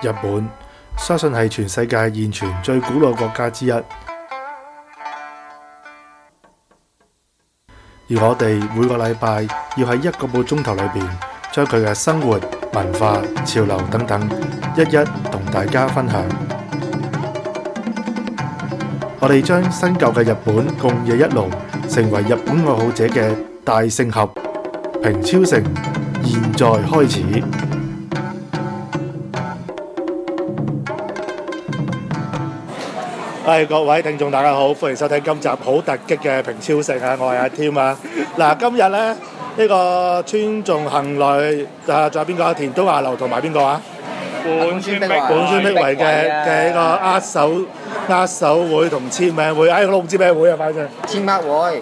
日本相信係全世界現存最古老國家之一，而我哋每個禮拜要喺1個半鐘頭裏邊，將佢嘅生活、文化、潮流等等一一同大家分享。我哋將新舊嘅日本共冶一爐，成為日本愛好者嘅大聖合。平超城現在開始。各位聽眾大家好，歡迎收聽今集好突擊嘅平超城啊！我係阿添啊。嗱，今日咧呢個村仲幸女仲有邊個？田中亞流同埋邊個啊？本村碧唯嘅呢個握手會同簽名會，我都唔知咩會啊，反正簽握會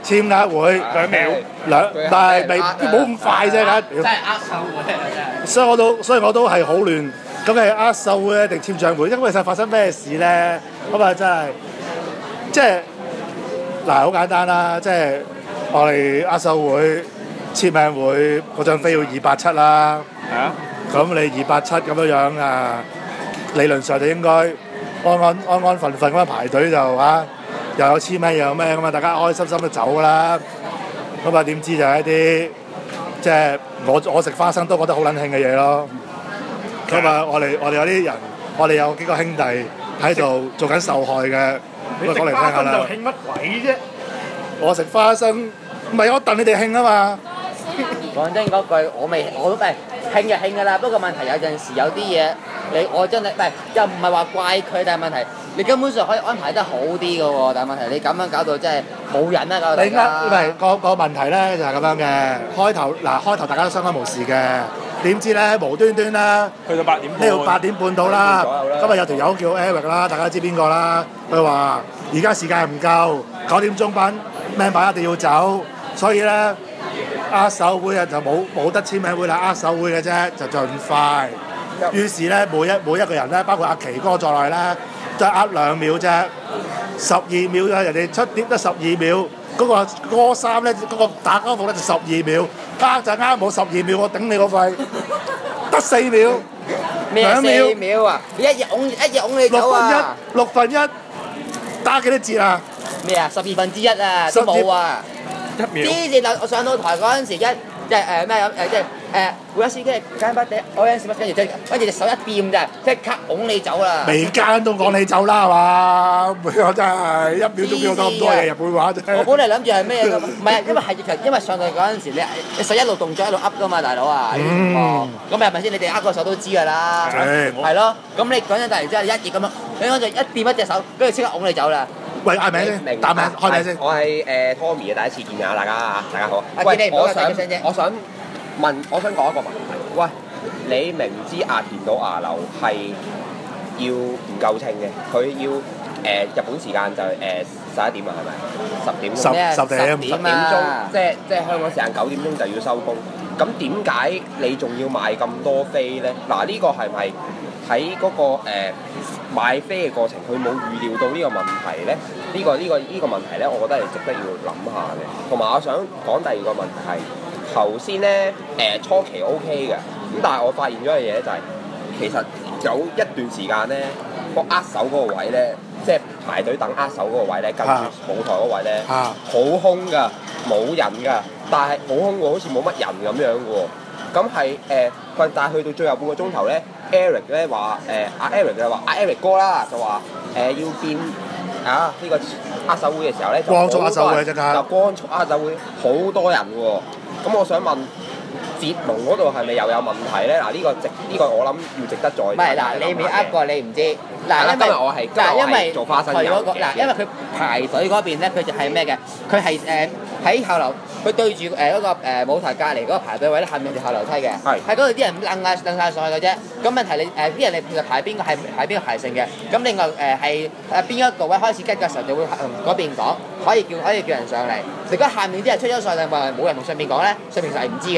2秒，但係未冇咁快啫， 真係握手會， 所以我都係好亂。咁係握手會咧定簽唱會？因為其實發生咩事咧？咁啊真係即係嗱，好簡單啦，即係我哋握手會簽名會嗰張飛要270啦。係啊。咁你270咁樣啊，理論上就應該安分咁樣排隊就又有簽名又有咩咁啊，大家開開心心都走啦。咁啊點知就係一啲即係我食花生都覺得好撚興嘅嘢咯。咁啊，我哋有啲人，我哋有幾個兄弟喺度做緊受害嘅，咁啊講嚟聽下啦。 興乜鬼啫？ 我食花生，唔係我戥你哋興啊嘛。 講真嗰句，我都係興就興㗎啦。不過問題有陣時有啲嘢，我真係又唔係話怪佢，但係問題你根本上可以安排得好啲㗎喎。但係問題你咁樣搞到真係冇人啦，搞到大家。 唔係個問題咧就係咁樣嘅。開頭大家都相安無事嘅。點知咧無端端啦， 去到8點半， 呢度8點半到啦。今日有條友叫 Eric 啦，大家知邊個啦？佢話而家時間唔夠，9點鐘班 member 一定要走，所以咧握手會啊就冇得簽名會啦，握手會嘅啫，就盡快。於是咧每一個人咧，包括阿奇哥在內咧，都係握2秒啫，12秒啊！人哋出碟得12秒，嗰個歌衫咧，嗰個打歌服咧就12秒。就啱冇12秒，我頂你個肺，得4秒， 咩 2秒 4秒啊？你一日拱你走啊 ！6分一，打幾多折啊？ 咩啊？1/12啊，都冇啊！1秒。之前我上到台嗰陣時，即係咩咁即係會有司機間不地，我有陣時跟住隻手一掂咋，即刻拱你走啦！ 未間都趕你走啦，係嘛？我真係1秒鐘叫咁多嘢日本話啫。 我本嚟諗住係咩㗎？唔係，因為上到嗰陣時你手一路動作一路噏㗎嘛，大佬啊！咁係咪先？你哋握個手都知㗎啦，係咯。咁你講真，突然之間一熱咁樣，你嗰陣一掂一隻手，跟住即刻拱你走啦。 喂，嗌名先，答名，開名先。 我係Tommy 嘅，第一次見㗎，大家嚇，大家好。 喂，我想講一個問題。喂，你明知阿田島亞流係要唔夠稱嘅，佢要日本時間就11點啊，係咪？10點。 10點鐘，即係香港時間9點鐘就要收工。咁點解你仲要賣咁多飛咧？嗱，呢個係咪喺嗰個買飛嘅過程，佢冇預料到呢個問題咧？呢個問題咧，我覺得係值得要諗下嘅。同埋我想講第二個問題係頭先咧初期 OK 嘅，咁但係我發現咗嘅嘢咧就係其實有一段時間咧個握手嗰個位咧，即係排隊等握手嗰個位咧，跟住舞台嗰位咧好空㗎，冇人㗎，但係好空喎，好似冇乜人咁樣嘅喎。咁係但係去到最後半個鐘頭咧 ，Eric 咧話阿 Eric 就話阿 Eric 哥啦，就話要變呢個握手會嘅時候咧， 光速握手會啫㗎， 就光速握手會好多人喎。咁我想問節目嗰度係咪又有問題咧？嗱，呢個我諗要值得再唔係嗱，你未握過你唔知嗱， 今日我係做花生油嘅。 嗱，因為佢排隊嗰邊咧，佢就係咩嘅？佢係喺後樓，佢對住嗰個舞台隔離嗰個排隊位咧，下面條後樓梯嘅，喺嗰度啲人掕曬上去嘅啫。咁問題啲人其實排邊個係排邊個排成嘅？咁另外係邊一個位開始吉嘅時候，就會嗰邊講，可以叫人上嚟。如果下面啲人出咗上嚟，話冇人同上面講咧，上面就係唔知嘅。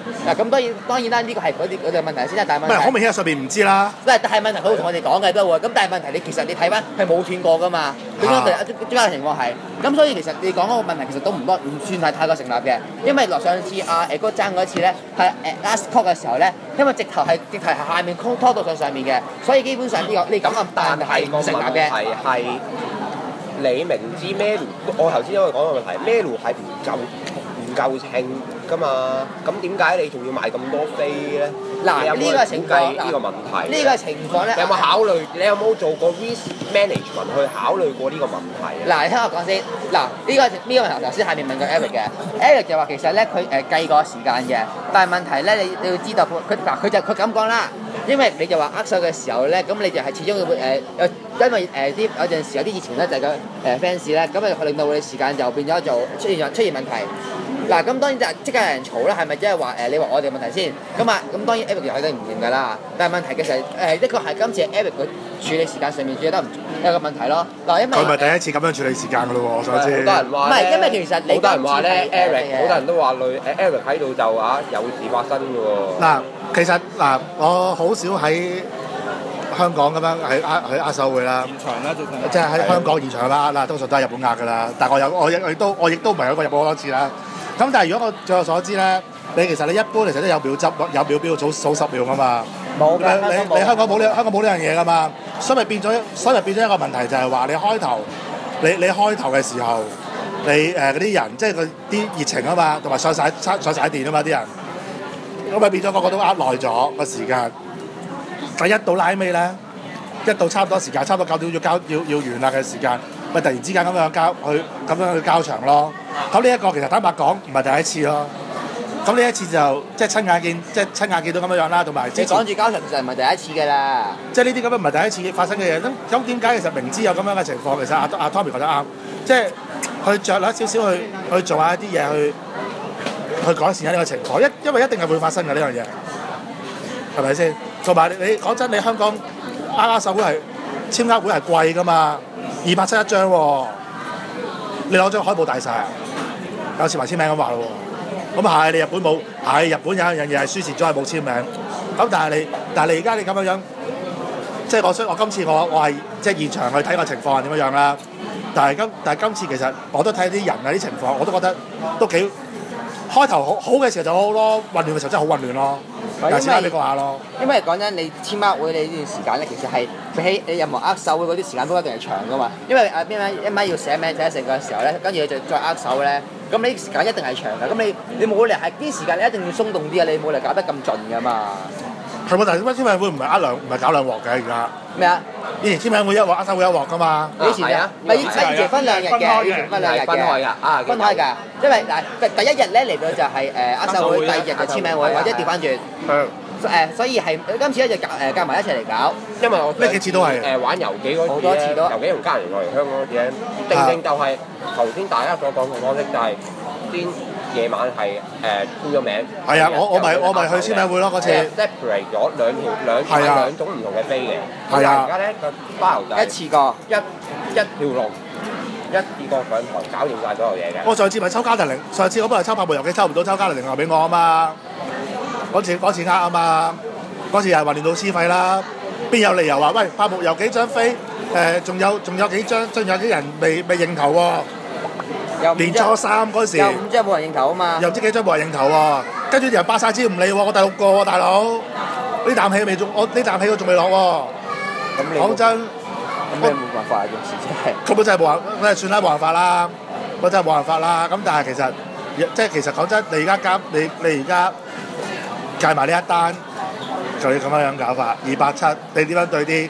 嗱咁當然啦，呢個係嗰啲問題先啦，但係問題唔係好明顯上邊唔知啦。 但係問題佢會同我哋講嘅都會，咁但係問題其實你睇翻係冇斷過㗎嘛，點解點解嘅情況係？咁所以其實你講嗰個問題其實都唔算係太過成立嘅，因為上次阿哥爭嗰次咧係last call 嘅時候咧，因為直頭係下面拖到上面嘅，所以基本上呢個你咁嘅但係唔成立嘅。 係你明知咩路，我頭先因為講個問題，咩路係唔夠稱㗎嘛？咁點解你仲要賣咁多飛咧？ 嗱，呢個情況呢個問題， 呢個情況咧， 你有冇考慮？你有冇做過 risk management 去考慮過呢個問題？ 嗱，你聽我講先。嗱，呢個問題頭先下面問過 Eric 嘅 ，Eric 就話其實咧佢計過時間嘅，但係問題咧你要知道佢咁講啦，因為你就話握手嘅時候咧，咁你就係始終會因為有陣時有啲熱情咧就係個fans 咧，咁啊令到你時間就變咗做出現問題。嗱，咁當然就即刻有人嘈啦，係咪即係話你話我哋問題先？咁當然 Eric 又肯定唔認㗎啦。但係問題其實的確係今次 Eric 佢處理時間上面處理得唔有個問題咯。嗱，因為佢咪第一次咁樣處理時間㗎咯喎，我想知。 好多人話唔係，因為其實你好多人話咧 Eric，好多人都話Eric 喺度就有事發生㗎喎。 嗱，其實我好少喺香港咁樣喺握手會啦， 現場啦， 即係喺香港現場啦，通常都係日本握㗎啦。但係我亦都唔係去過日本好多次啦。咁但係如果我據我所知咧，你其實你一般其實都有秒執有秒標數10秒㗎嘛。 冇㗎， 你香港冇呢樣嘢㗎嘛。所以咪變咗一個問題就係話你開頭嘅時候，你嗰啲人即係佢啲熱情啊嘛，同埋上晒電啊嘛啲人，咁咪變咗個個都呃耐咗個時間。但一到拉尾咧，一到差唔多時間，差唔多9點要完啦嘅時間，咪突然之間咁樣去交場咯。咁呢一個其實坦白講唔係第一次咯。咁呢一次就即係親眼見到咁樣啦，同埋你講住交場其實唔係第一次㗎啦。 即係呢啲咁樣唔係第一次發生嘅嘢。咁點解其實明知有咁樣嘅情況，其實阿 Tommy 覺得啱，即係去着略少少去做下一啲嘢去改善下呢個情況，因為一定係會發生嘅呢樣嘢，係咪先？同埋你講真，你香港握手會係簽握會係貴㗎嘛，270一張喎，你攞張海報大晒，有時埋簽名咁話咯喎。咁係你日本冇，係日本有一樣嘢係輸蝕咗係冇簽名。咁但係你而家你咁樣，即係我今次我係即係現場去睇個情況係點樣啦。但係今次其實我都睇啲人啊啲情況，我都覺得都幾開頭好嘅時候就好咯，混亂嘅時候真係好混亂咯。有時間俾個下咯。 因為講真，你簽握會你呢段時間咧，其實係比起你任何握手會嗰啲時間都一定係長噶嘛。因為一咪要寫名寫成嘅時候咧，跟住你就再握手咧，咁你時間一定係長㗎。咁你冇理由係啲時間你一定要鬆動啲啊！你冇理由搞得咁盡㗎嘛。 係喎，但係點解簽名會唔係搞兩鑊嘅而家？ 咩啊？ 以前簽名會一鑊，握手會一鑊㗎嘛。 以前啊，以前分兩日嘅，以前分兩日嘅。 分開㗎， 分開㗎。因為第一日咧嚟到就係握手會，第二日就簽名會，或者調翻轉。所以係今次咧就夾埋一齊嚟搞。 因為我呢幾次都係玩遊記嗰次咧，遊記同家人過嚟香港嗰次咧，正就係頭先大家所講嘅方式，就係先夜晚係簽咗名。 係啊，我咪去簽名會咯嗰次。 separate 咗兩種唔同嘅飛嘅。 係啊。 而家咧個包就一次過一條龍，一次過上台搞掂晒所有嘢嘅。 我上次咪抽加特靈，上次我本來抽拍部遊記抽唔到，抽加特靈話俾我啊嘛。嗰次呃啊嘛，嗰次又係混亂到黐肺啦，邊有理由話喂拍部有幾張飛仲有幾張，仲有啲人未認頭喎，年初三嗰時有5張冇人認頭啊嘛， 又唔知幾張冇人認頭喎，跟住啲人霸晒招唔理喎，我第6個喎大佬，呢啖氣未中，我呢啖氣我仲未落喎，講真， 咁你冇辦法啊，件事真係， 根本真係冇辦法，算啦冇辦法啦，我真係冇辦法啦，咁但係其實講真，你而家計埋呢一單，就要咁樣搞法，270，你點樣對啲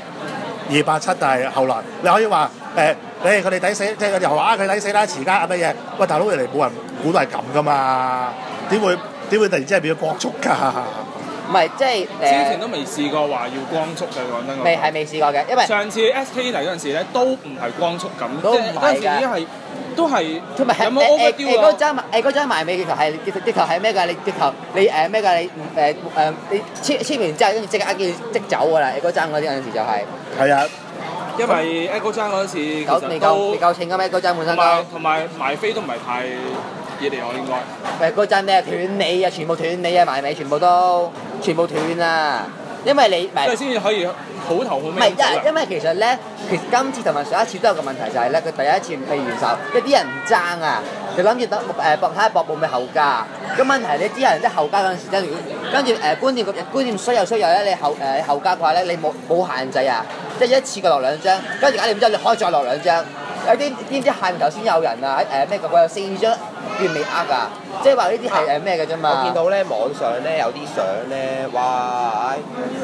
270？但係後來你可以話佢哋抵死，即係佢哋又話佢抵死啦，遲家乜嘢？喂，大佬嚟冇人估到係咁噶嘛？點會突然之間變咗光速㗎？ 唔係即係之前都未試過話要光速嘅，講真。 未試過嘅，因為上次 SK 嚟嗰陣時咧，都唔係光速咁， 都唔係㗎。 都係， 同埋有冇 overdo 啊？ 嗰張埋尾直頭係咩㗎？你直頭你咩㗎？你簽完之後跟住即刻即走㗎啦！嗰張嗰啲有陣時就係。 係啊， 因為嗰張嗰陣時其實未夠稱㗎咩？嗰張本身都。 同埋賣飛都唔係嘢嚟我應該。 嗰陣咩斷尾啊，全部斷尾啊，埋尾全部斷啊！因為你即係先至可以好頭好尾。 唔係，因為其實咧，今次同埋上一次都有個問題就係咧，佢第一次未完售，因為啲人唔爭啊，就諗住等搏睇下搏會唔會後加。咁問題你知人即係後加嗰陣時咧，跟住觀念衰咧，你後加嘅話咧，你冇限制啊，即係一次過落2張，跟住搞掂之後你可以再落2張。有啲知唔知下面頭先有人啊喺咩我有4張券未呃啊，即係話呢啲係咩嘅啫嘛。 我見到咧網上咧有啲相咧，哇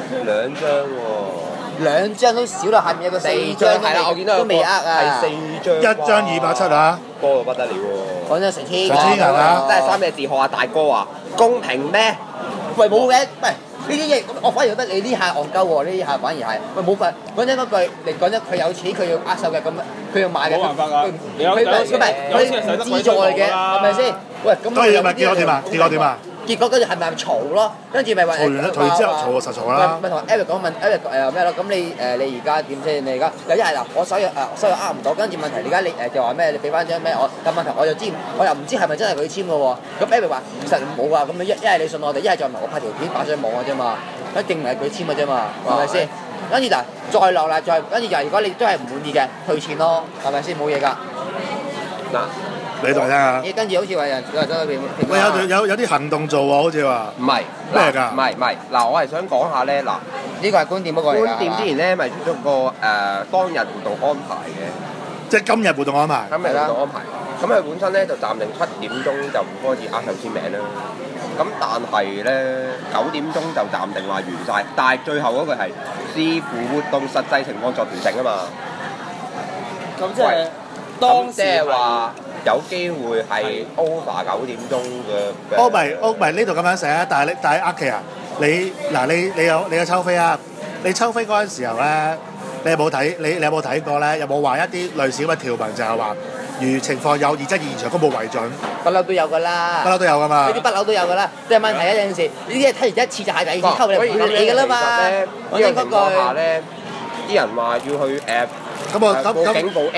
，2張喎 ，2張都少啦，下面有個4張係啦，我見到都未呃啊， 係4張， 一張270啊， 多到不得了喎！ 講咗成千銀啊， 真係3隻字學下大哥啊，公平咩？ 喂冇嘅，喂。呢啲嘢，我反而覺得你呢下戇鳩喎，呢下反而係，喂冇份講真嗰句，你講真佢有錢佢要握手嘅，咁佢要買嘅， 冇辦法㗎， 佢唔資助嚟嘅，係咪先？喂咁當然咪結果點啊？結果點啊？ 結果跟住係咪嘈咯？跟住咪話嘈完啦，嘈完之後嘈就實嘈啦。 咪同 Eric 講問 Eric 咩咯？咁你而家點先？你而家有一係嗱，我手又呃唔到，跟住問題而家你就話咩？你俾翻張咩？但問題我又唔知係咪真係佢簽嘅喎。咁 Eric 話其實冇啊，咁一係你信我哋，一係就唔係我拍條片擺上網嘅啫嘛，一定唔係佢簽嘅啫嘛，係咪先？跟住嗱，再落啦，跟住就如果你都係唔滿意嘅，退錢咯，係咪先？冇嘢㗎。 嗱。 你同我聽下。 跟住好似話人走去邊？ 喂，有啲行動做喎，好似話。 唔係咩㗎？ 唔係，嗱，我係想講下咧，嗱， 呢個係觀點嗰個嚟㗎。 觀點之前咧，咪出咗個當日活動安排嘅， 即係今日活動安排。 今日活動安排，咁佢本身咧就暫定7點鐘就唔開始握手簽名啦。咁但係咧9點鐘就暫定話完晒，但係最後嗰句係視乎活動實際情況作調整啊嘛。 咁即係當即係話。有機會係 over 9點鐘嘅。 唔係呢度咁樣寫啊！但係阿奇啊，你有抽飛啊？你抽飛嗰陣時候咧，你有冇睇過咧？有冇話一啲類似咁嘅條文就係話，如情況有異，即係現場公佈為準。 不嬲都有㗎啦。 不嬲都有㗎嘛。 呢啲不嬲都有㗎啦。即係問題有陣時，呢啲係睇完一次就係第二次抽你唔理㗎啦嘛。 呢個情況下咧，啲人話要去報警告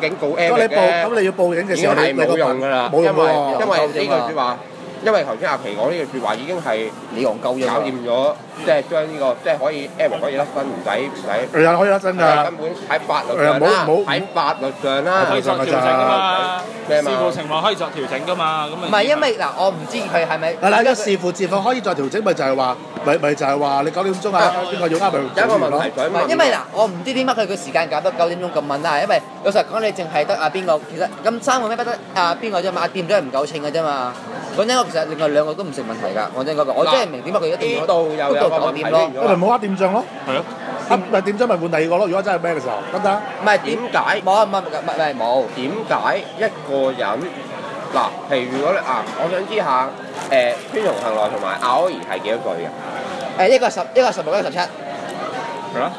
M 咁你要報警嘅時候， 你冇用㗎啦， 冇用喎。 因為呢句説話，因為頭先阿奇講呢句説話已經係你戇鳩搞掂咗，即係將呢個即係可以 M 可以甩分，唔使。 係啊，可以甩分㗎。 根本喺法律上啦，喺法律上啦， 可以作調整㗎嘛。 咩嘛？ 視乎情況可以作調整㗎嘛。咁唔係因為嗱，我唔知佢係咪。 嗱，個視乎情況可以再調整，咪就係話，咪就係話你9點鐘啊，邊個要啱咪？ 有一個問題想問。 因為嗱，我唔知點解佢個時間搞到9點鐘咁問啦，因為老實講，你淨係得邊個，其實咁3個咩不得邊個啫嘛？掂咗係唔夠稱嘅啫嘛。講真，我其實另外2個都唔成問題㗎。講真嗰個，我真係唔明點解佢一定要到又有個問題咯。 咪冇點將咯。 係咯。 咪點將咪換第二個咯？如果真係咩嘅時候，得唔得？ 唔係點解？冇。 點解一個人嗱？譬如如果我想知下孫松恒來同埋阿柯兒係幾多歲嘅？ 一個16，一個17。 係咯。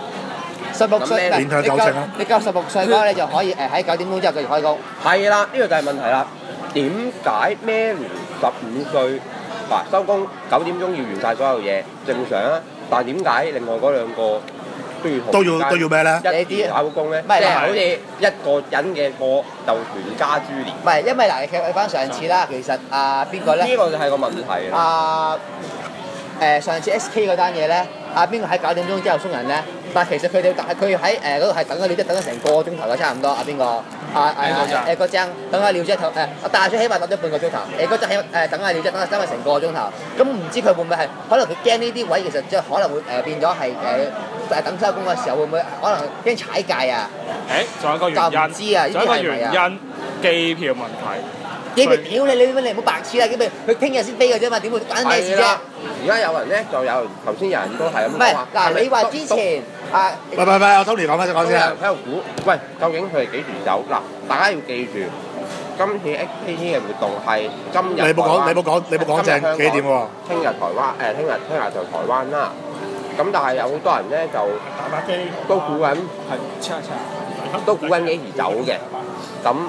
16歲， 年頭9成啊！ 你夠16歲嗰，你就可以喺9點鐘之後繼續開工。 係啦，呢個就係問題啦。點解 Mary 15歲收工9點鐘要完晒所有嘢正常啊？但係點解另外嗰2個都要咩咧？ 一啲考工咧，即係好似一個人嘅貨就全家株連。 唔係，因為嗱，你睇翻上次啦，其實邊個咧？ 呢個就係個問題啦。 上次 SK 嗰單嘢咧，邊個喺9點鐘之後送人咧？但係其實佢喺嗰度係等咗料，等咗成個鐘頭嘅差唔多。邊個？嗰張等下料啫，我大咗起碼等咗半個鐘頭。嗰張等下料啫，等咗成個鐘頭。咁唔知佢會唔會係？可能佢驚呢啲位，其實即係可能會變咗係等收工嘅時候會唔會可能驚踩界啊？ 仲有一個原因， 就唔知啊， 仲有一個原因，機票問題。 機票屌你唔好白痴啦！機票佢聽日先飛嘅啫嘛，點會關咩事啫？ 而家有人咧就有頭先有人都係咁講話。唔係嗱，你話之前喂，我 Tony 講翻先講先啊。 喺度估，喂，究竟佢係幾時走？嗱，大家要記住，今次 XKT 嘅活動係今日。 你冇講正幾點喎？ 聽日台灣聽日就台灣啦。咁但係有好多人咧就打把機都估緊係都估緊幾時走嘅。咁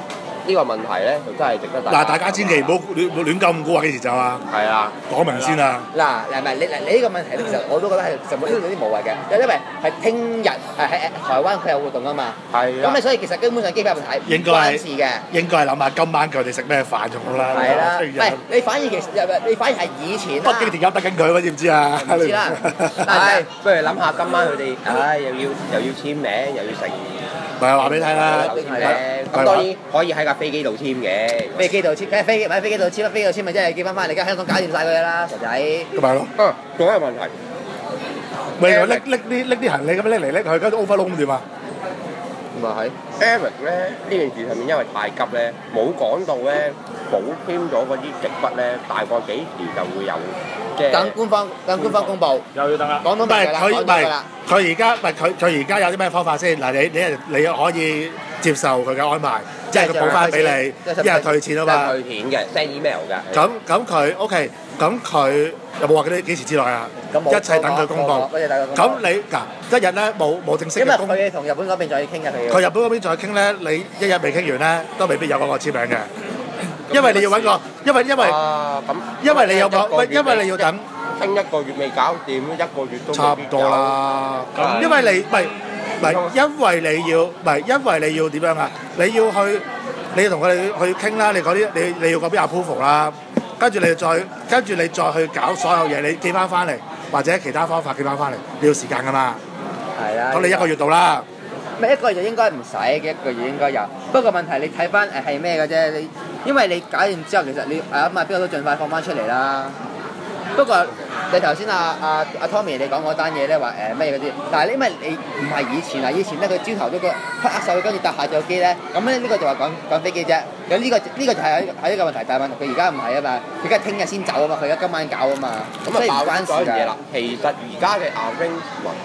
呢個問題咧，就真係值得嗱，大家千祈唔好亂咁估話幾時走啊！ 係啊， 講明先啊！ 嗱，唔係你呢個問題咧，其實我都覺得係實有啲無謂嘅，因為係聽日喺台灣佢有活動啊嘛。 係啊。 咁你所以其實根本上機票問題應該關事嘅。 應該係諗下今晚佢哋食咩飯仲好啦。 係啦，唔係你反而其實你反而係以前北京電影得緊佢，知唔知啊？ 唔知啦。 係，不如諗下今晚佢哋，又要簽名，又要成。 唔係話俾你聽啦。 咁當然可以喺架飛機度簽嘅。 飛機度簽，喺飛機度簽啦，飛機度簽咪即係寄翻嚟，而家香港搞掂晒佢啦，傻仔。 咁咪咯。 仲有一個問題。 喂，我拎啲行李咁拎嚟拎去，跟住 overload 點啊？ 咪係 Eric 咧呢件事上面因為太急咧，冇講到咧補簽咗嗰啲極筆咧，大概幾時就會有即係等官方公佈， 又要等啦。 講到咩啦？講到㗎啦。 佢而家有啲咩方法先？嗱，你可以接受佢嘅安排，即係佢補翻俾你，一係退錢啊嘛。 退錢嘅 send email 嘅。 咁佢 OK，咁佢有冇話幾時之內啊？一切等佢公佈。咁你嗱一日咧冇正式嘅公佈。 因為佢同日本嗰邊再傾嘅佢。 佢日本嗰邊再傾咧，你一日未傾完咧，都未必有嗰個簽名嘅。因為你要揾個，因為你有個，因為你要等。 傾一個月未搞掂，一個月都差唔多啦。因為你因為你要點樣啊？你要同佢哋去傾啦，你嗰啲你要嗰邊 approval 啦，跟住你再去搞所有嘢，你寄翻嚟或者其他方法寄翻嚟，你要時間㗎嘛。 係啦。 咁你一個月到啦。 咩一個月就應該唔使嘅，一個月應該有。不過問題你睇翻係咩嘅啫？因為你搞完之後，其實你咁邊個都盡快放翻出嚟啦。不過你頭先阿 Tommy 你講嗰單嘢咧話咩嘢嗰啲，但係因為你唔係以前咧佢朝頭都個握手跟住搭下晝機咧，咁咧呢個就話講飛機啫。咁呢個就係一個問題，但係問題佢而家唔係啊嘛，佢而家聽日先走啊嘛，佢而家今晚搞啊嘛，咁所以唔關事㗎。 其實而家嘅 arrangement，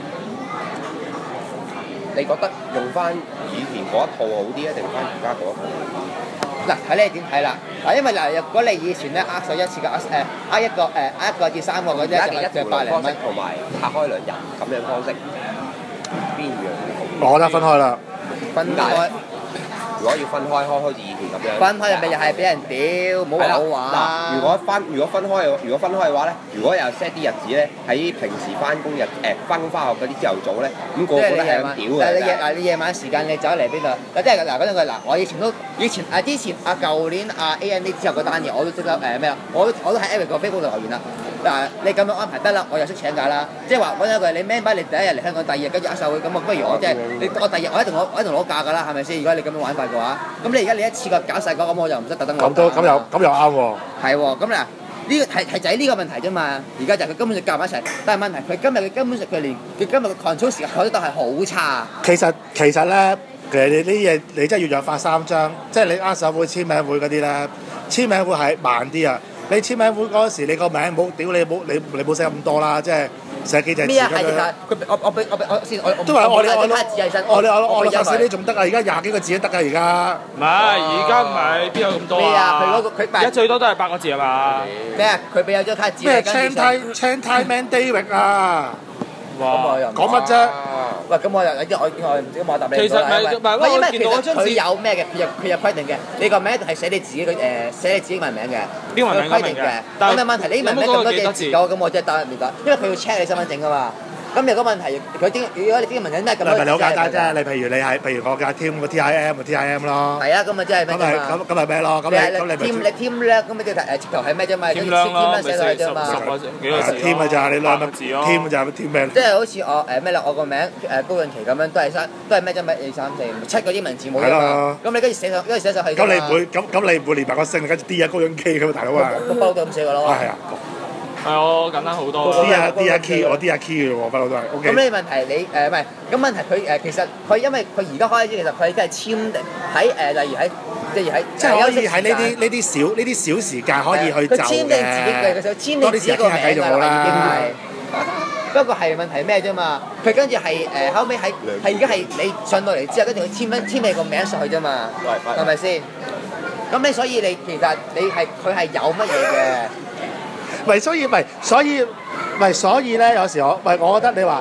你覺得用翻以前嗰一套好啲啊，定翻而家嗰一套？ 嗱，睇你點睇啦。嗱，因為嗱，如果你以前咧握手一次嘅握一個至三個嗰啲，就百零蚊， 同埋拆開兩人咁樣方式，邊樣？ 我覺得分開啦。 分開。 如果要分開好似以前咁樣。 分開咪又係俾人屌，冇話。 嗱，如果分開嘅話咧，如果又 set 啲日子咧，喺平時翻工翻學嗰啲朝頭早咧，咁個個都係咁屌嘅。 但係你夜晚時間你走嚟邊度？嗱，即係嗱嗰陣佢我之前舊年AMD 之後嗰單嘢我都識得咩啊？我都喺 Eric 個 Facebook 度留言啦。嗱，你咁樣安排得啦，我又識請假啦。即係話揾一句，你 man 你第一日嚟香港，第二日跟住握手會，咁不如我即係我第二日我一定攞假㗎啦，係咪先？如果你咁樣玩法嘅話，咁你而家你一次過搞晒嗰，咁我又唔使特登攞假。咁又啱喎。係喎，咁嗱，呢個係就係呢個問題啫嘛。而家就佢根本就夾埋一齊，但係問題佢今日根本上佢今日嘅 control 時間佢都係好差。其實咧，其實你呢啲嘢你真係要約法三章，即係你握手會、簽名會嗰啲咧，簽名會係慢啲啊。你簽名會嗰時，你個名冇屌你冇寫咁多啦，即係寫幾隻字咁樣。咩啊？係我先都話我有寫啲仲得啊！而家20幾個字都得啊！而家唔係，而家唔係邊有咁多啊？ 咩啊？佢而家最多都係8個字係嘛？ 咩啊？佢俾有張卡紙。 咩 Chantai Man David 啊？ 哇！ 講乜啫？ 喂，咁我唔知我答你。 其實唔係，因為見到張紙佢有咩嘅？佢有規定嘅。你個名係寫你自己英文名嘅。 英文名規定嘅。咁嘅問題，你英文名咁多隻字咁我真係答唔到，因為佢要 check 你身份證㗎嘛。咁有個問題，如果你啲文人都係咁多， 你好簡單啫。你譬如我嘅 team 個 TIM 咪 TIM 咯。係啊，咁咪即係咩嘛？咁咪咩咯？咁你 team 咧，咁你直頭係咩啫嘛？ team 啦， 寫落去啫嘛。 幾個字 team 咪就係你兩個字咯。team 就係 team 咩？ 即係好似我咩啦？我個名高潤琪咁樣，都係咩啫？1、2、3、4、7個英文字母啫嘛。咁你跟住寫上去。咁你唔會連埋個姓，跟住 D 啊高潤琪咁大佬啊？ 不嬲都咁寫個咯。 係啊。 係我簡單好多。 D 啊 key， 我 D 啊 key 嘅喎，不嬲都係。 咁呢問題你唔係，咁問題佢其實佢因為佢而家開始其實佢已經係簽喺例如喺即係可以喺呢啲小時間可以去就嘅。 佢簽定自己嘅，佢想簽定自己個名㗎啦，已經係。不過係問題咩啫嘛？佢跟住係後尾係而家係你上到嚟之後，跟住佢簽你個名上去啫嘛，係咪先？咁你所以你其實佢係有乜嘢嘅？ 所以咧，有時我覺得你話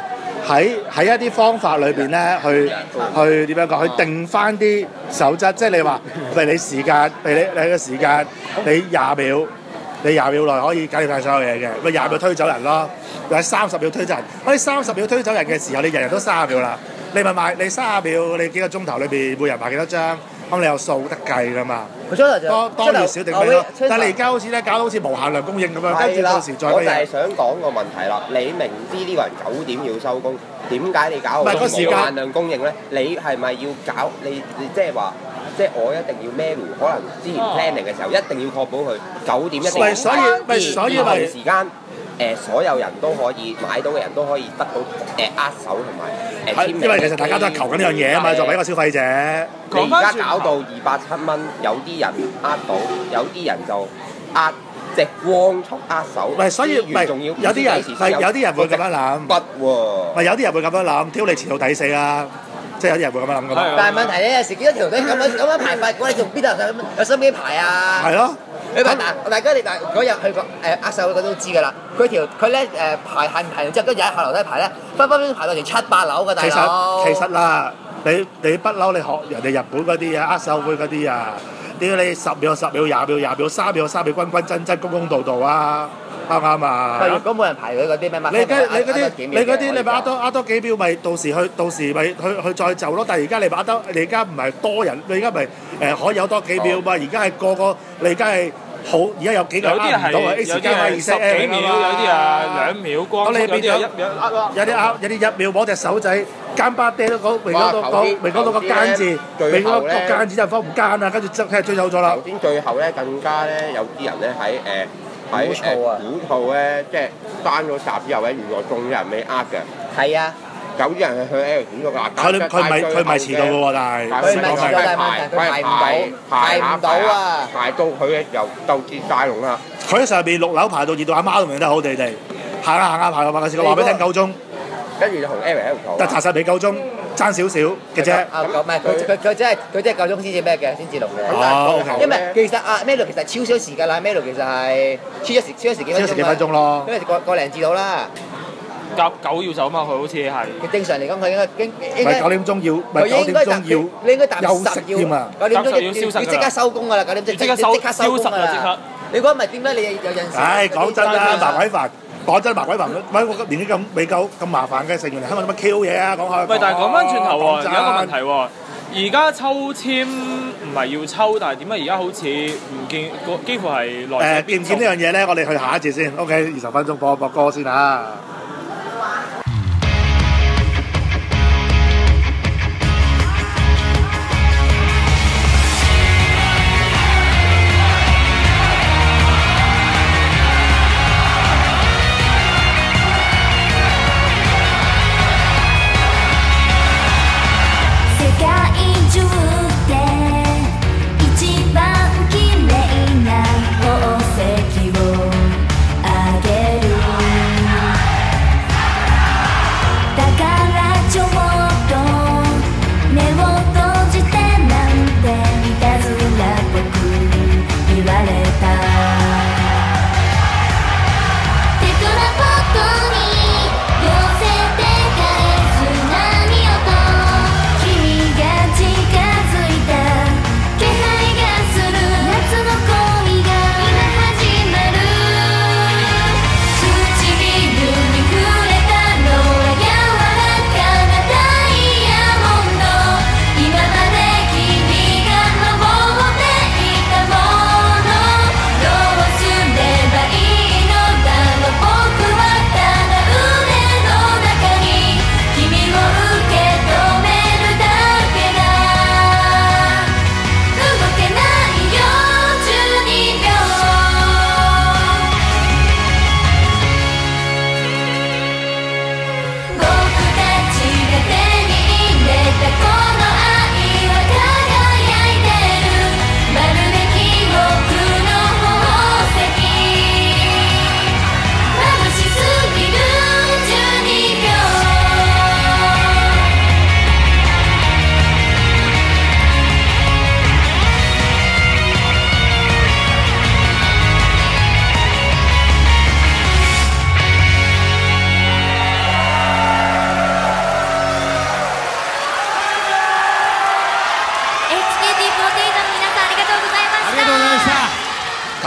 喺一啲方法裏邊咧，去點樣講？去定翻啲守則，即係你話，譬如你時間，譬如你嘅時間，你20秒。你20秒內可以搞掂晒所有嘢嘅，咪20秒推走人咯，或者30秒推走人。我哋30秒推走人嘅時候，你人人都30秒啦。你咪賣你30秒，你幾個鐘頭裏邊每人賣幾多張，咁你有數得計㗎嘛？多與少定咩咯？但係你而家好似咧搞到好似無限量供應咁樣，跟住到時再我就係想講個問題啦。你明知呢個人9點要收工，點解你搞到無限量供應咧？你係咪要搞你即係話？即係我一定要 manual，可能之前 planning 嘅時候一定要確保佢9點一定要所以同時間所有人都可以買到嘅人都可以得到握手同埋簽名。 因為其實大家都係求緊呢樣嘢啊嘛，作為一個消費者。 你而家搞到207蚊，有啲人握到，有啲人就握直光速握手。 唔係，所以唔係有啲人會咁樣諗。 不喎。 咪有啲人會咁樣諗，挑你遲到抵死啦。即係有啲人會咁樣諗噶嘛。 但係問題咧，有時見到條隊咁樣排法，你仲邊度有心機排啊？ 係咯。 你問大家嗰日去個握手嗰都知㗎啦。佢咧排完之後，跟住喺下樓梯排咧，分排到成7-8樓㗎大佬。 其實啦，你不嬲，你學人哋日本嗰啲啊，握手會嗰啲啊，點解你10秒、10秒、20秒、20秒、3秒、3秒，均真、公道道啊？啱唔啱啊？ 如果冇人排佢嗰啲咩乜？ 你嗰啲你咪呃多幾秒，咪到時咪去再就咯。但係而家你而家唔係多人，你而家咪可以有多幾秒嘛？而家係個你而家係好，而家有幾個呃唔到啊 ！X 加 Y 10幾秒，有啲啊2秒光，有啲1秒有啲1秒摸隻手仔奸巴爹都講，未講到個奸字，未講個奸字就方唔奸啊！跟住即係追走咗啦。 頭先最後咧更加咧有啲人咧喺估錯咧，即係翻咗閘之後咧，原來仲有人未呃嘅。 係啊， 有啲人係去 L 點咗㗎。 佢咪遲到嘅喎，但係佢唔係遲到，但係問題佢排唔到啊！ 排到佢嘅又鬥志大龍啦。 佢喺上邊6樓排到熱到阿媽都唔認得好地地，行下排個時間話俾你聽夠鐘， 跟住就同 L 喺度嘈。 但查實未夠鐘，爭少少嘅啫。 唔係佢真係夠鐘先至咩嘅，先至龍嘅。因為其實Melo其實超少時間啦，Melo其實係超咗時幾分鐘咯。因為個零字到啦。 夾9要走嘛，佢好似係。 佢正常嚟講，佢應該 9點鐘要，唔係9點鐘要， 你應該踏實休息添啊。 9點鐘要即刻收工㗎啦，9點即刻收工㗎啦。你講唔係點解你有陣時？ 唉，講真啦，麻鬼煩。講真，麻鬼煩，喂，我年紀未夠咁麻煩嘅，成員嚟香港做乜 Q 嘢啊？講開。 喂，但係講翻轉頭喎，有一個問題喎。而家抽籤唔係要抽，但係點解而家好似唔見幾乎係來見唔見呢樣嘢咧？我哋去下一節先。OK， 20分鐘播歌先啊。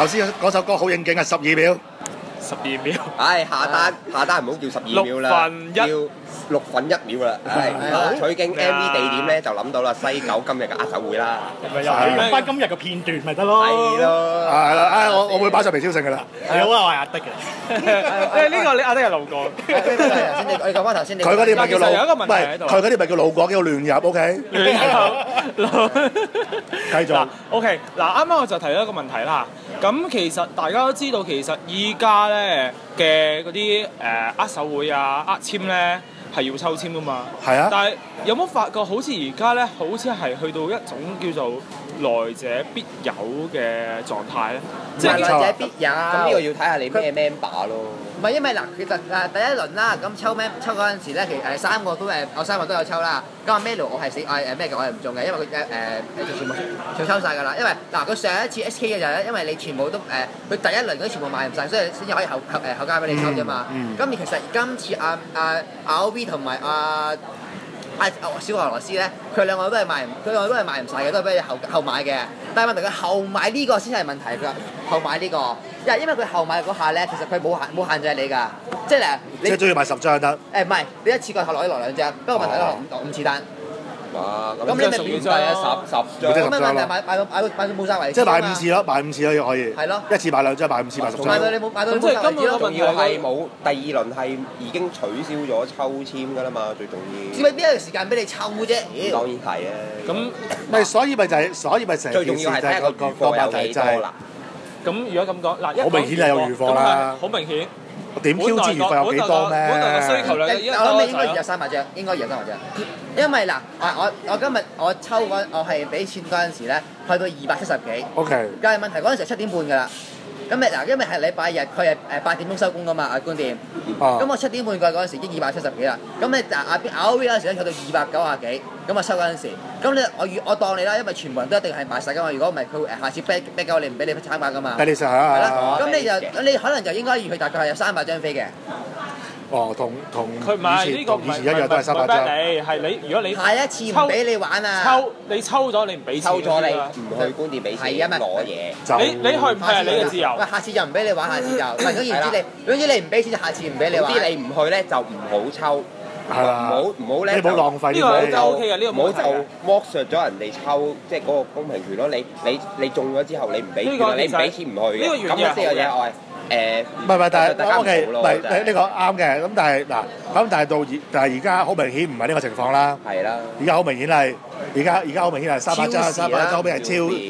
頭先嗰首歌好應景啊，12秒。 12秒。 唉，下單唔好叫12秒啦，叫6分1秒啦。取經 MV 地點咧就諗到啦，西九今日嘅握手會啦。 咪又係用翻今日嘅片段咪得咯。 係咯。 係啦，我會擺上微超性㗎啦。 係啊，我係阿德嘅。 呢個你阿德係路過。 你講翻頭先， 佢嗰啲咪叫老， 其實有一個問題喺度佢嗰啲咪叫老廣，叫亂入 ，OK。繼續。 OK， 嗱啱啱我就提咗一個問題啦。咁其實大家都知道，其實依家咧嘅嗰啲握手會啊、握簽咧係要抽籤噶嘛。 係啊。 但係有冇發覺好似而家咧，好似係去到一種叫做來者必有嘅狀態咧？ 即係來者必有。 咁呢個要睇下你咩 member 咯。 唔係因為嗱，其實第一輪啦，咁抽嗰陣時咧，其實3個都我3個都有抽啦。咁阿 Melo 我係咩嘅，我係唔中嘅，因為佢全部抽晒㗎啦。因為嗱，佢上一次 SK 嘅就係因為你全部都佢第一輪嗰啲全部賣唔晒，所以先至可以後加俾你抽啫嘛。咁其實今次RV 同埋小俄羅斯咧，佢兩個都係賣唔晒嘅，都係俾你後買嘅。但係問題佢後買呢個先係問題㗎，後買呢個，因為佢後買嗰下咧，其實佢冇限制你㗎，即係嗱，你即係中意買10張就得。 唔係，你一次過落2張，不過問題咧落5次單。 哇！ 咁你咪變咗10張。 咁咩問題買到冇晒為止。 即係買5次咯，買5次咯可以。 係咯。 一次買2張，買5次買10張。 買到你冇晒為止咯。 仲要係冇第二輪係已經取消咗抽籤㗎啦嘛，最重要。 只係邊一個時間俾你抽啫？ 當然係啊。 咁咪所以咪成最重要係睇下個預貨有幾多啦。 咁如果咁講，嗱， 好明顯係有預貨啦。 好明顯。 點 Q 知預貨有幾多咩？ 本來個需求量我諗應該有300張，應該有300張。因為嗱，我今日我抽我係俾錢嗰陣時咧，去到270幾。 OK。 但係問題嗰陣時7點半㗎啦。咁嗱，因為係禮拜日，佢係8點鐘收工㗎嘛，官店。咁我7點半過嗰陣時已經270幾啦。咁你RV 嗰陣時咧，去到290幾。咁我收嗰陣時，咁我當你啦，因為全部人都一定係買晒㗎嘛。如果唔係，佢下次 back 夠你唔俾你參加㗎嘛。 俾你食係啦。咁你可能就應該預佢大概係有300張飛嘅。 哦，同佢唔係呢個唔係以前一樣都係300張。 係你如果你下一次唔俾你玩啊！ 你抽咗你唔俾錢。 抽咗你唔去官店俾錢攞嘢。 你去唔去係你嘅自由。 喂，下次就唔俾你玩，下次就唔係總言之你唔俾錢就下次唔俾你玩。 總之你唔去咧就唔好抽。 係啦， 唔好咧， 你唔好浪費呢個就 OK 嘅，呢個唔好就剝削咗人哋抽，即係嗰個公平權咯。你中咗之後你唔俾錢，你唔俾錢唔去嘅，咁呢個嘢我係唔係，但係 OK，唔係呢個啱嘅。咁但係嗱，咁但係而家好明顯唔係呢個情況啦。 係啦， 而家好明顯係，而家好明顯係300張俾人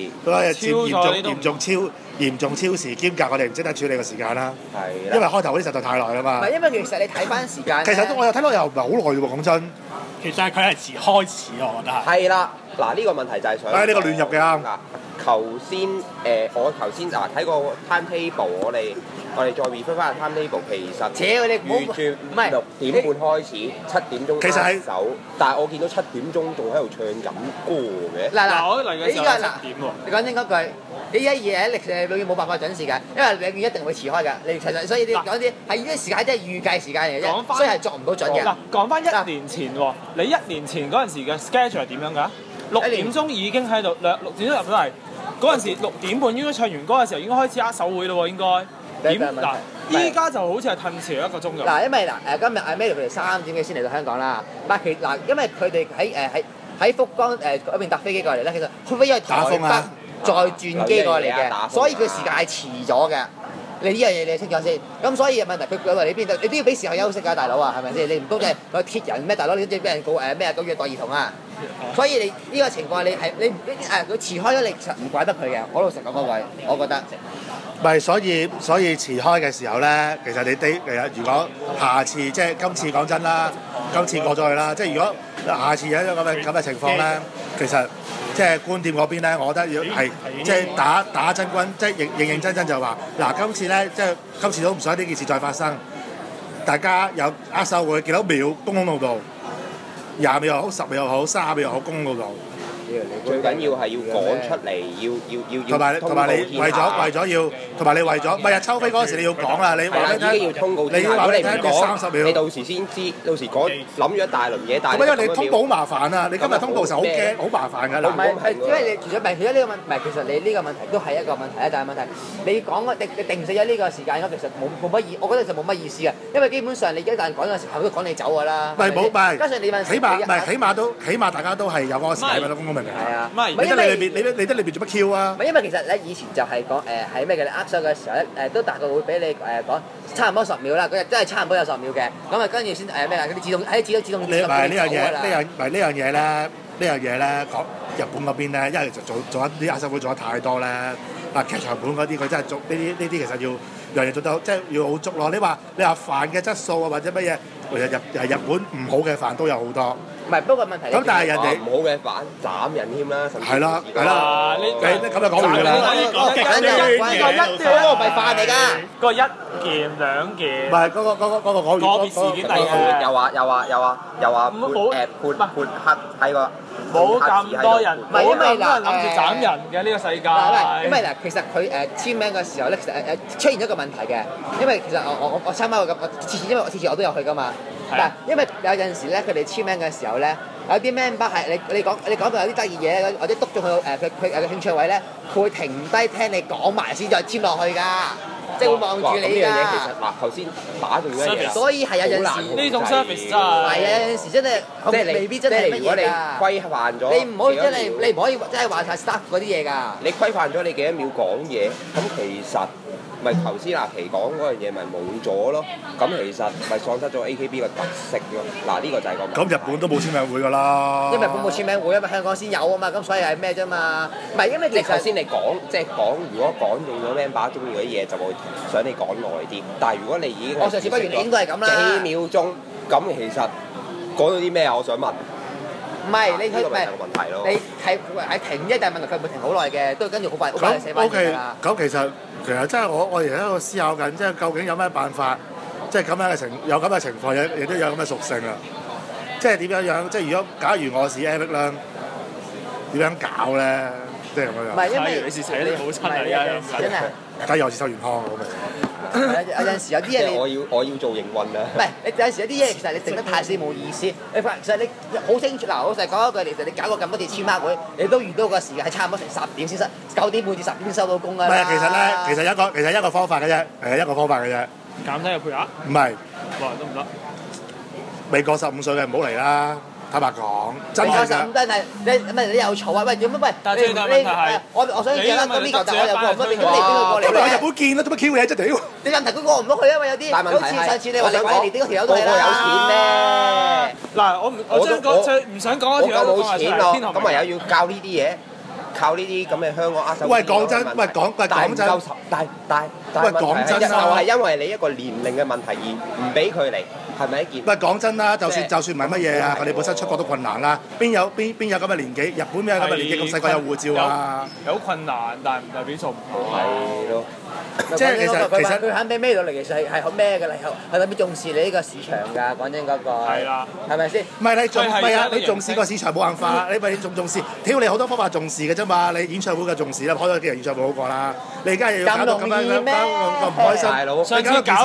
嚴重超時兼夾，我哋唔識得處理個時間啦。 係因為開頭嗰啲實在太耐啦嘛。 唔係因為其實你睇翻時間。 其實我又睇落又唔係好耐喎，講真。 其實佢係遲開始，我覺得係。 係啦，嗱呢個問題就係想。 呢個亂入嘅啱。 頭先我頭先睇個 timetable，我哋再 refer 翻個 timetable，其實預住6點半開始，7點鐘開手，但係我見到7點鐘仲喺度唱緊歌嘅。 嗱，我嚟嘅時候7點喎。 你講清嗰句，你一嘢你永遠冇辦法準時㗎，因為永遠一定會遲開㗎。你其實所以你講啲係呢啲時間即係預計時間嚟嘅啫，所以係作唔到準嘅。 嗱，講翻1年前喎，你1年前嗰陣時嘅 schedule 係點樣㗎？6點鐘已經喺度，6點鐘入咗嚟。嗰陣時6點半應該唱完歌嘅時候應該開始握手會咯喎，應該點嗱？依家就好似係褪遲1個鐘咁。 嗱，因為今日阿 Melo 佢哋3點幾先嚟到香港啦，但係因為佢哋喺福岡嗰邊搭飛機過嚟咧，其實佢飛咗去台北再轉機過嚟嘅，所以佢時間係遲咗嘅。你呢樣嘢你清楚先。咁所以問題佢話你邊度，你都要俾時間休息㗎，大佬啊，係咪先？你唔通即係個鐵人咩？大佬你都俾人告咩？虐待兒童啊！所以你呢個情況你佢遲開咗，你其實唔怪得佢嘅。我老實講嗰位，我覺得。 唔係，所以遲開嘅時候咧，其實其實如果下次即係今次講真啦，今次過咗去啦，即係如果下次有一種咁嘅情況咧，其實即係官店嗰邊咧，我覺得要係即係打真軍，即係認真就話嗱，今次咧即係今次都唔想呢件事再發生，大家有握手會幾多秒公共道，20秒又好，10秒又好，30秒又好，公共道度， 最緊要係要講出嚟，要同埋你為咗要，同埋你為咗，唔係啊抽飛嗰陣時你要講啦，你話俾你聽， 要通告。 你要話俾你聽講 30秒， 你到時先知，到時講諗咗一大輪嘢，但係因為你通報好麻煩啊，你今日通報時候好驚，好麻煩㗎嗱。 唔係，因為你其實呢個問唔係，其實你呢個問題都係一個問題啊，但係問題你講你定死咗呢個時間，其實冇乜意，我覺得就冇乜意思嘅，因為基本上你一旦講嘅時候都趕你走㗎啦。 唔係， 加上你問起碼大家都係有嗰個時間啦，公公明明。 係啊， 唔係， 你得裏邊做乜 Q 啊？ 唔係因為其實咧以前就係講喺咩嘅，你握手嘅時候咧都大概會俾你講差唔多10秒啦，嗰日真係差唔多有10秒嘅，咁啊跟住先咩啊？嗰啲自動你唔係呢樣嘢咧，講日本嗰邊咧，因為就做一啲握手會做得太多咧，嗱劇場本嗰啲佢真係做呢啲其實要樣嘢做到即係要好足咯。你話飯嘅質素啊或者乜嘢，日本唔好嘅飯都有好多。 唔係，不過問題咁但係人哋唔好嘅飯斬人添啦，甚至係啦，你咁就講完㗎啦。 嗰個唔係飯嚟㗎， 個1件2件。 唔係嗰個講完。 個別事件嚟嘅。 又話潑黑喺個。 冇咁多人， 唔係因為嗱諗住斬人嘅呢個世界。 因為嗱，其實佢簽名嘅時候咧，其實出現咗一個問題嘅，因為其實我參加過咁，因為我次次我都有去㗎嘛。但係因為有陣時咧，佢哋簽名嘅時候咧，有啲 member 係你講到有啲得意嘢，或者篤中佢嘅興趣位咧，佢會停低聽你講埋先再簽落去㗎。即係會望住你㗎。 呢樣嘢其實嗱，頭先打中咗嘢， 所以係有陣時呢種 service 真係係啊，有陣時真係即係未必真係乜如果你嘢㗎。 規範咗， 你唔可以真係你唔可以真係話晒 staff 嗰啲嘢㗎。 你規範咗你幾多秒講嘢，咁其實咪頭先阿琪講嗰樣嘢咪冇咗咯。咁其實咪喪失咗 AKB 嘅特色咯。嗱呢個就係個問題。 咁日本都冇簽名會㗎啦。 因為日本冇簽名會，因為香港先有啊嘛，咁所以係咩啫嘛？唔係因為其實頭先你講即係講，如果講中咗 member 中意嗰啲嘢，就會想你講耐啲。但係如果你已經我上次不完應該係咁啦。 幾秒鐘，咁其實講到啲咩啊？我想問。 唔係你呢個咪係個問題咯。 你係停啫，但係問題佢唔會停好耐嘅，都跟住好快寫翻嘢㗎啦。 咁其實真係我而家喺度思考緊，即係究竟有咩辦法，即係咁樣嘅有咁嘅情況，亦都有咁嘅屬性啊！即係點樣？即係如果假如我是 Eric 啦，點樣搞咧？即係咁樣。 唔係因為你是死你母親嚟㗎， 真係。 假如我是周元康咁咪。 有陣時有啲嘢你我要做營運啊！ 唔係你有陣時有啲嘢其實你定得太死冇意思。其實你好清楚嗱，老實講一句，其實你搞過咁多次簽碼會，你都遇到個時間係差唔多成10點先9點半至10點先收到工㗎啦。 唔係啊，其實一個方法嘅啫，一個方法嘅啫。 減低個配額？ 唔係。 得唔得？ 未過15歲嘅唔好嚟啦。坦白講，真係㗎。真係你又嘈啊？喂，點乜喂？ 但係最大問題係， 我想記得咁呢個，但我又過唔到，你邊個過嚟？ 咁日本見啦，做乜 Q 嘢啫？屌！ 你問題佢過唔到去啊嘛？有啲好似上次你話你鬼年啲嗰條友都係啦。 個個有錢咩？ 嗱，我將唔想講嗰條友冇錢咯，咁咪又要教呢啲嘢，靠呢啲咁嘅香港握手。 喂，講真，喂講真， 但講真就係因為你一個年齡嘅問題而唔俾佢嚟。係咪一件？ 喂，講真啦，就算唔係乜嘢啊，佢哋本身出國都困難啦。邊有咁嘅年紀？日本邊有咁嘅年紀咁細個有護照啊？ 有困難，但係唔代表做唔好。 係咯。 即係其實佢肯俾孭到嚟，其實係咩㗎啦？係特別重視你呢個市場㗎。講真嗰個。係啦。係咪先？唔係你重視個市場冇辦法，你咪重視。屌你好多方法重視嘅啫嘛！你演唱會嘅重視啦，開咗幾日演唱會好過啦。你而家又要搞到咁樣唔開心。 大佬， 上次搞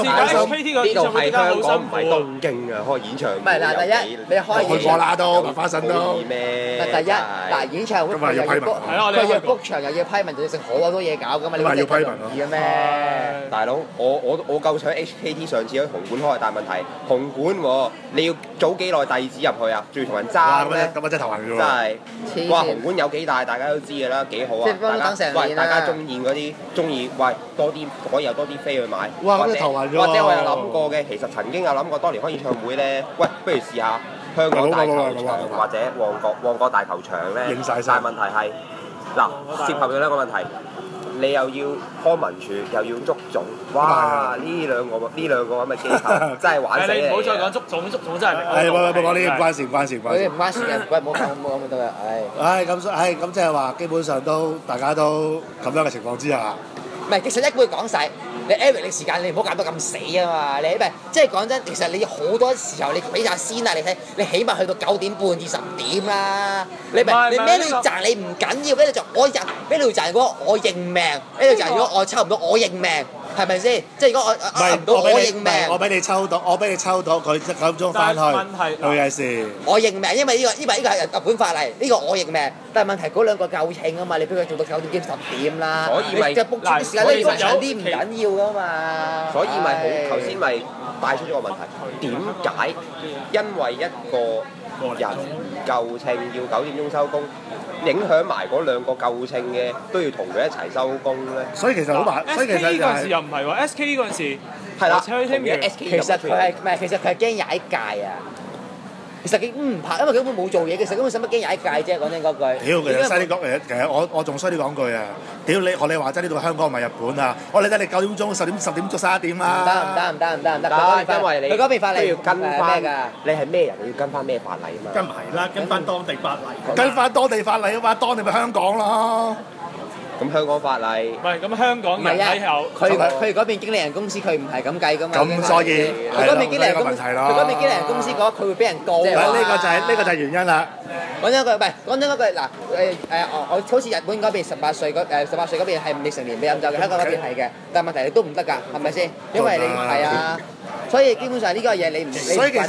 HKT 個演唱會好辛苦。 唔係東京啊，開演唱會。 唔係嗱，第一你開演去過啦都，文化神都。 咩？ 第一嗱，演唱會佢又要 book 場又要批文，仲要食好多嘢搞㗎嘛？你話要批文嘅咩？ 大佬，我夠想 HKT 上次喺紅館開，但係問題紅館喎，你要早幾耐地址入去啊？仲要同人爭咧？ 咁啊真係頭暈㗎喎！ 真係，哇！紅館有幾大，大家都知㗎啦，幾好啊！大家中意嗰啲中意，喂多啲可以有多啲飛去買。 哇！咁真係頭暈㗎喎！ 或者我有諗過嘅，其實曾經有諗過，當年開演唱會咧，喂，不如試下香港大球場或者旺角大球場咧。但係問題係嗱，涉及咗兩個問題。你又要康文署，又要足總，哇！呢兩個咁嘅機構真係玩死你。 你唔好再講足總真係。 係冇講呢啲唔關事唔關事。 唔關事嘅，唔好講咁多啦， 咁即係話基本上都大家都咁樣嘅情況之下。 唔係，其實一句講晒， 你 Eric 你時間你唔好搞到咁死啊嘛！你唔係即係講真，其實你好多時候你比下先啊！你睇你起碼去到9點半至10點啦。你咪你咩都要賺，你唔緊要，咩就我賺，咩都要賺。如果我認命，咩都賺。如果我抽唔到，我認命，係咪先？即係如果我抽唔到，我認命。 我俾你抽到，佢9點鐘翻去，冇嘢事。 我認命，因為呢個係日本法例，呢個我認命。但係問題嗰兩個夠稱啊嘛，你俾佢做到9點幾10點啦。 所以咪即係 book 住時間咧，要長啲唔緊要噶嘛。 所以咪好頭先咪帶出咗個問題，點解因為一個人唔夠稱要9點鐘收工，影響埋嗰兩個夠稱嘅都要同佢一齊收工咧？ 所以其實好麻，所以其實嗰陣時又唔係喎，SK 嗰陣時係啦， 車聽完其實佢係唔係？其實佢係驚踩界啊！其實佢唔拍，因為佢根本冇做嘢。其實根本使乜驚踩界啫？講真嗰句。 屌，其實犀利講誒，其實我仲衰啲講句啊！屌你，學你話齋呢度香港唔係日本啊！我理得你9點鐘、10點捉11點啦。 唔得， 因為你佢嗰邊法例都要跟翻咩㗎？ 你係咩人？你要跟翻咩法例啊嘛？ 跟埋啦，跟翻當地法例。 跟翻當地法例啊嘛，當地咪香港咯。 咁香港法例唔係咁香港人喺後， 佢嗰邊經理人公司佢唔係咁計㗎嘛。 咁所以佢嗰邊經理人公司， 係咯， 佢嗰邊經理人公司講佢會俾人告。 呢個就係原因啦。 講真一句，唔係講真一句嗱我好似日本嗰邊18歲嗰邊係未成年未飲酒嘅，香港嗰邊係嘅，但係問題你都唔得㗎，係咪先？因為你係啊，所以基本上呢個嘢你唔所以其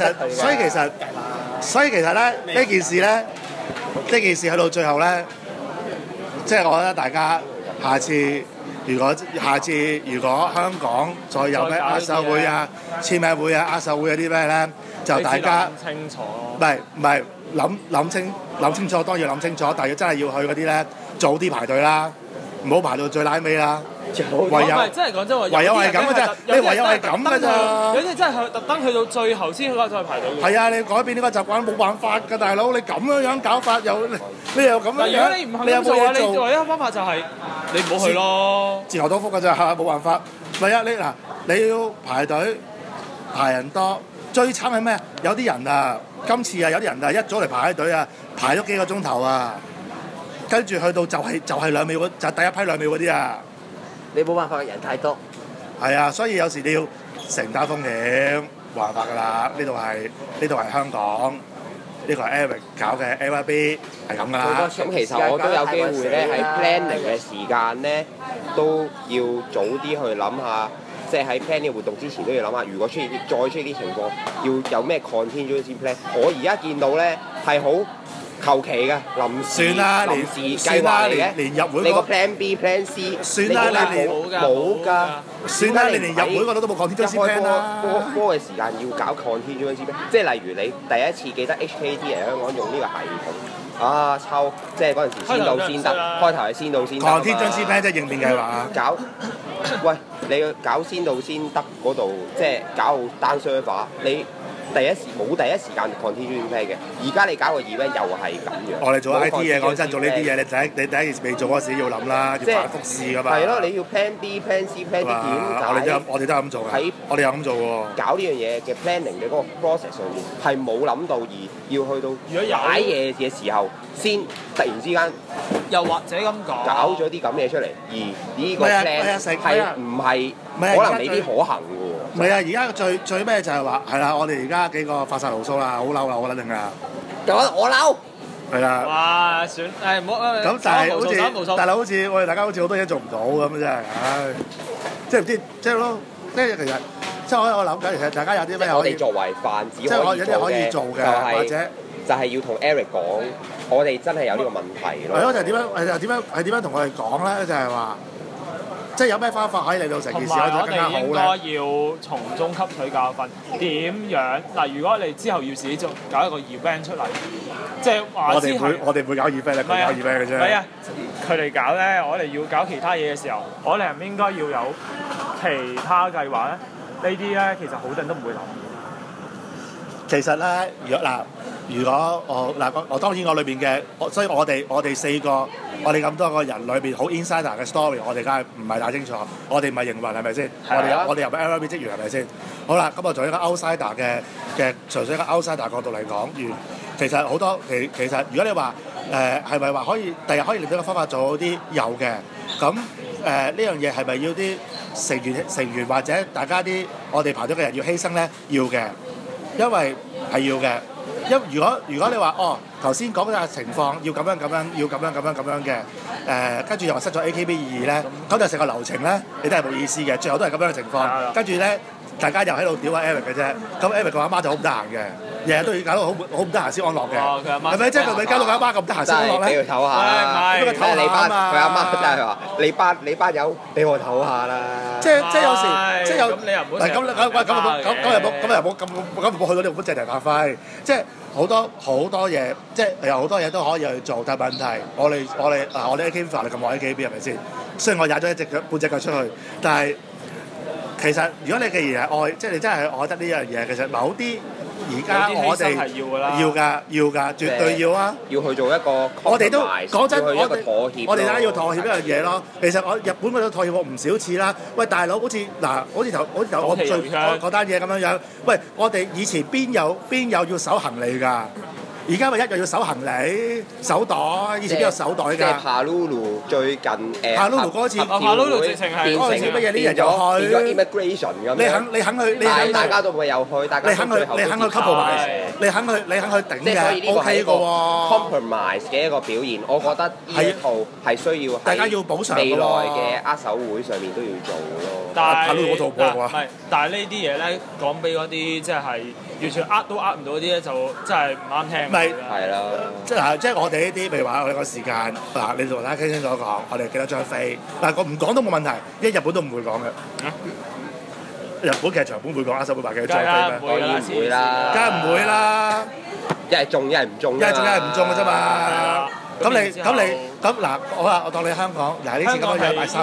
實咧呢件事去到最後咧，即係我覺得大家下次如果香港再有咩握手會啊、簽名會啊、握手會嗰啲咩咧，就大家清楚。 唔係諗清楚，當然諗清楚，但係真係要去嗰啲咧，早啲排隊啦，唔好排到最拉尾啦。唯有真係講真話， 唯有係咁嘅啫，你唯有係咁嘅咋。 有啲真係特登去到最後先去排隊。 係啊，你改變呢個習慣冇辦法㗎，大佬，你咁樣搞法又你又咁樣。 如果你唔肯做啊，你唯一方法就係你唔好去咯。 自求多福㗎咋，冇辦法。唯一你要排隊排人多，最慘係咩？有啲人啊，今次啊有啲人啊一早嚟排隊啊，排咗幾個鐘頭啊，跟住去到就係2秒就係第一批2秒嗰啲啊。 你冇辦法，人太多。 係啊，所以有時你要承擔風險，冇辦法㗎啦。呢度係香港，呢個係 Eric 搞嘅 LYB 係咁㗎啦。 咁其實我都有機會咧，喺 planning 嘅時間咧，都要早啲去諗下，即係喺 plan 呢個活動之前都要諗下，如果再出現啲情況，要有咩 contingency plan。我而家見到咧係好求其嘅，臨時計劃嚟嘅， 連入會你個 plan B、plan C， 算啦，你冇㗎， 算啦，你連入會嗰度都冇 contingency plan 啦。 波嘅時間要搞 contingency plan，即係例如你第一次記得 HKT 嚟香港用呢個系統，啊抽，即係嗰陣時先到先得，開頭係先到先得。 contingency plan 即係應變計劃。 喂，你要搞先到先得嗰度，即係搞單 server，你冇第一時間 contingency plan 嘅，而家你搞個 event 又係咁樣。我哋做 IT 嘢，講真做呢啲嘢，你第一件事未做嗰時要諗啦，要反覆試㗎嘛。係咯，你要 plan B、plan C、plan D 點解？ 我哋都係咁做嘅。我哋有咁做喎。 搞呢樣嘢嘅 planning 嘅嗰個 process 上面係冇諗到，而要去到擺嘢嘅時候，先突然之間， 又或者咁講， 搞咗啲咁嘢出嚟，而呢個 plan 係唔係可能未必可行嘅喎？ 唔係啊！而家最咩就係話係啦，我哋而家幾個發晒牢騷啦，好嬲啦，我覺得定啊！ 我嬲。 係啦。 哇！算唔好咁但係好似我哋大家好似好多嘢做唔到咁真係，唉！即係唔知即係咯，即係其實即係我諗緊，其實大家有啲咩可以？ 我哋作為販子可以做嘅，或者就係要同 Eric 講，我哋真係有呢個問題咯。 係咯，就係點樣同我哋講咧？就係話。即係有咩方法可以令到成件事可以更加好咧？ 同埋我哋應該要從中吸取教訓。點樣嗱？如果你之後要自己做搞一個 event 出嚟，即係話我哋唔會搞 event，佢搞 event 嘅啫。 唔係啊，佢哋搞咧，我哋要搞其他嘢嘅時候，我哋係咪應該要有其他計劃咧？呢啲咧其實好多人都唔會諗。 其實咧，如果我當然我裏邊嘅，所以我哋4個，我哋咁多個人裏邊好 insider 嘅 story，我哋梗係唔係太清楚，我哋唔係營運係咪先？我哋又唔係 LYB 職員係咪先？好啦，咁我從一個 outsider 嘅純粹一個 outsider 角度嚟講，其實好多其實如果你話係咪話可以第日可以令到個方法做好啲有嘅，咁呢樣嘢係咪要啲成員或者大家啲我哋排隊嘅人要犧牲咧，要嘅，因為係要嘅。如果你話頭先講嘅情況要咁樣，要咁樣嘅，跟住又話失咗 AKB22咧，咁就成個流程咧，你都係冇意思嘅，最後都係咁樣嘅情況，跟住咧大家又喺度屌下 Eric 嘅啫，咁 Eric 個阿媽就好唔得閒嘅，日日都要搞到好唔得閒先安樂嘅，係咪？即係佢咪搞到佢阿媽咁得閒先安樂咧？ 俾佢唞下， 俾佢唞下啊嘛！ 佢阿媽真係話：你班友俾我唞下啦！ 即係有時，即係有咁你又唔好咁又冇去到呢個借題發揮，即係好多嘢，即係有好多嘢都可以去做，但係問題我哋 AKB 法律咁愛 AKB 係咪先？雖然我踩咗半隻腳出去，但係其實如果你既然係愛，即係你真係愛得呢樣嘢，其實某啲而家我哋要㗎，絕對要啊！ 要去做一個， 我哋都講真， 我哋而家要妥協一樣嘢咯。其實日本嗰度妥協過唔少次啦。喂，大佬，好似我嗰單嘢咁樣。喂，我哋以前邊有要搜行李㗎？而家咪一樣要搜行李、手袋，以前邊有手袋㗎？ 即係帕魯魯最近帕魯魯嗰次， 帕魯魯直情係嗰陣時乜嘢？呢人又去變咗 immigration 咁。你肯去，大家都會有去，大家你肯去 compromise，你肯去頂即係所以呢個係一個 compromise compromise 嘅一個表現。我覺得呢一套係需要大家要補償未來嘅握手會上面都要做咯。 但係嗰套唔係， 但係呢啲嘢咧講俾嗰啲即係完全都呃唔到啲咧，就真係唔啱聽。 係啦， 即係我哋呢啲，譬如話我哋個時間嗱，你同大家傾清楚講，我哋幾多張飛，但係我唔講都冇問題，因為日本都唔會講嘅。日本劇場本會講握手會賣幾多張飛咩？ 當然唔會啦， 梗係唔會啦， 一係中一係唔中， 一係中一係唔中嘅啫嘛。咁嗱，我當你香港嗱呢次咁樣賣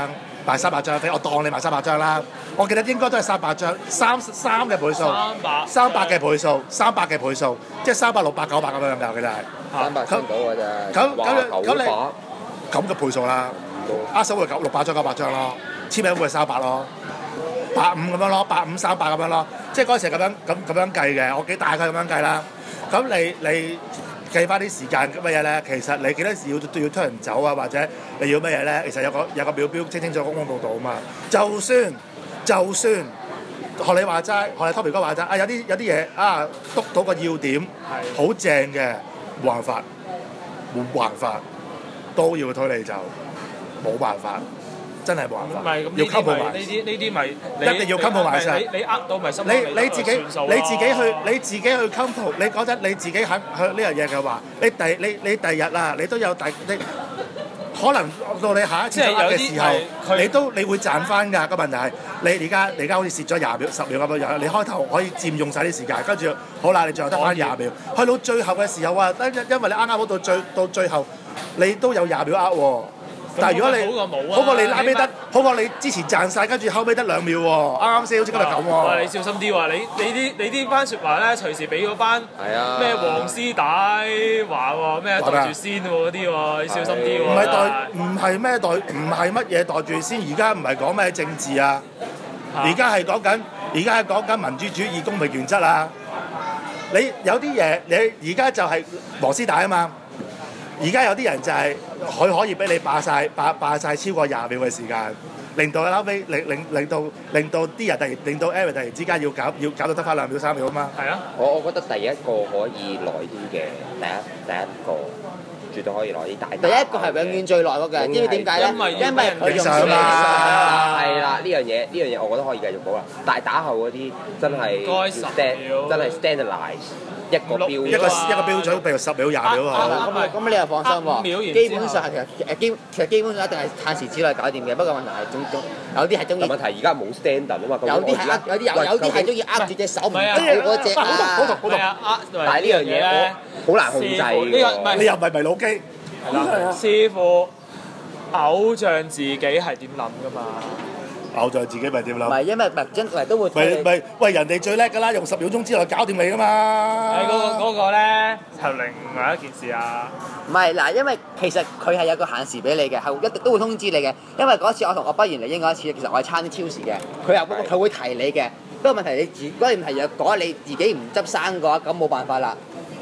300張飛，我當你賣300張啦。我記得應該都係300張，3嘅倍數，300嘅倍數，即係300、600、900咁樣㗎，其實係 300先到㗎咋， 咁嘅倍數啦。握手會600張、900張咯，簽名會係300咯，85咁樣咯，85、300咁樣咯，即係嗰陣時係咁樣計嘅，我大概咁樣計啦。咁你計翻啲時間乜嘢咧？其實你幾多時都要推人走啊，或者你要乜嘢咧？其實有個表標清清楚楚、公公道道啊嘛。就算學你話齋，學你 Tommy 哥話齋，有啲嘢督到個要點，好正嘅，冇辦法，都要推你走，冇辦法。真係冇辦法，要溝鋪埋。 呢啲咪一定要溝鋪埋晒。 你呃到咪心你自己去溝鋪，你覺得你自己肯向呢樣嘢嘅話，你第日啊，你都有你可能到你下一次嘅時候，你會賺翻㗎。個問題係你而家好似蝕咗20秒、10秒咁樣，你開頭可以佔用晒啲時間，跟住好啦，你最後得翻20秒，去到最後嘅時候啊，因為你啱啱到最後，你都有20秒喎。但係如果你好過你拉尾得，好過你之前賺晒，跟住後尾得2秒喎，啱先好似今日咁喎。 喂，你小心啲喎！你啲番説話咧，隨時俾嗰班咩黃絲帶話喎，咩袋住先喎嗰啲喎，你小心啲喎。唔係乜嘢袋住先，而家唔係講咩政治啊，而家係講緊民主主義、公平原則啊。你有啲嘢，你而家就係黃絲帶啊嘛。而家有啲人就係佢可以俾你霸晒超過20秒嘅時間，令到後尾令到啲人令到 Eric 突然之間要搞到得翻2秒3秒啊嘛。係啊， 我覺得第一個可以耐啲嘅，第一個絕對可以耐啲。 第一個係永遠最耐嗰個，知唔知點解咧？因為佢用上嘛。 係啦，呢樣嘢我覺得可以繼續補啦。但係打後嗰啲真係真係 standardize。一個標準，譬如10秒、20秒啊。 咁你又放心喎，基本上其實基本上一定係限時之內搞掂嘅。不過問題係有啲係中意。 問題而家冇 standard 啊嘛。 有啲係中意握住隻手唔搞嗰隻啊。 但係呢樣嘢咧好難控制喎。 你又唔係迷腦機。 係啦，視乎偶像自己係點諗㗎嘛。 偶像自己咪點諗？ 唔係，因為真係都會。 喂，人哋最叻㗎啦，用10秒鐘之內搞掂你㗎嘛。 嗰個咧就另外一件事啊。 唔係嗱，因為其實佢係有個限時俾你嘅，係一定都會通知你嘅。因為嗰次我同我畢賢嚟英嗰一次，其實我係差啲超時嘅，佢會提你嘅。不過問題你如果你係若果你自己唔執生嘅話，咁冇辦法啦。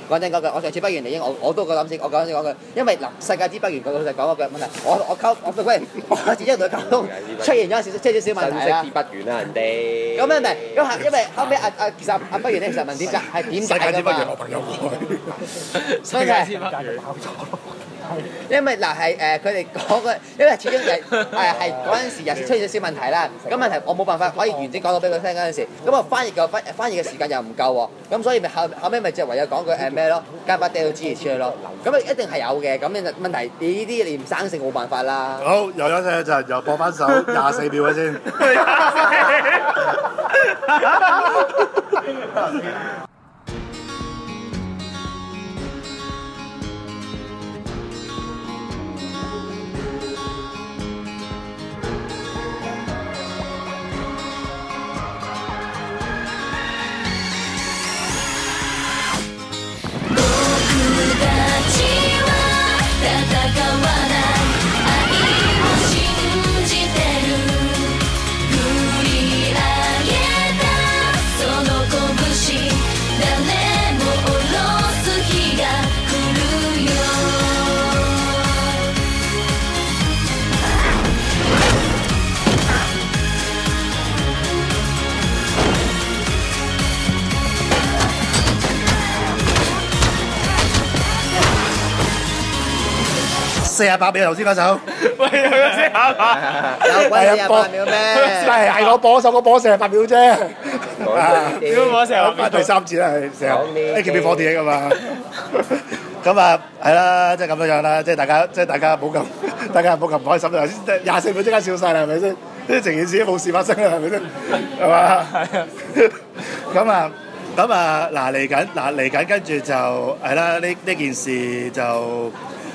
講真嗰句，我上次畢完嚟英，我都夠膽先，我夠膽先講句，因為嗱世界之畢完個老實講嗰句問題，我喂，我自己同佢溝通出現咗少少問題啦。 新式之畢完啦，人哋。 咁樣咪咁係因為後尾其實畢完咧，其實問點解係點解㗎嘛？ 我朋友世界之畢完。 因為嗱係佢哋講嘅，因為始終係嗰陣時又出現咗少問題啦。咁問題我冇辦法可以完整講到俾佢聽嗰陣時，咁我翻譯嘅時間又唔夠喎。咁所以咪後尾咪就唯有講句咩咯，加把掉支持出去咯。咁啊一定係有嘅。咁問題你呢啲你唔生性冇辦法啦。 好，又有聲就又播翻首24秒嘅先。48秒頭先嗰首， 喂，佢先下吧。 有鬼48秒咩？ 係我播首歌播48秒啫。 點解播48秒？ 第三次啦，係成日 AKB48 㗎嘛。咁啊，係啦，即係咁樣樣啦，即係大家冇咁唔開心啦。頭先24秒即刻笑晒啦，係咪先？呢成件事都冇事發生啦，係咪先？係嘛？咁啊。咁啊，嚟緊，跟住就係啦。呢件事就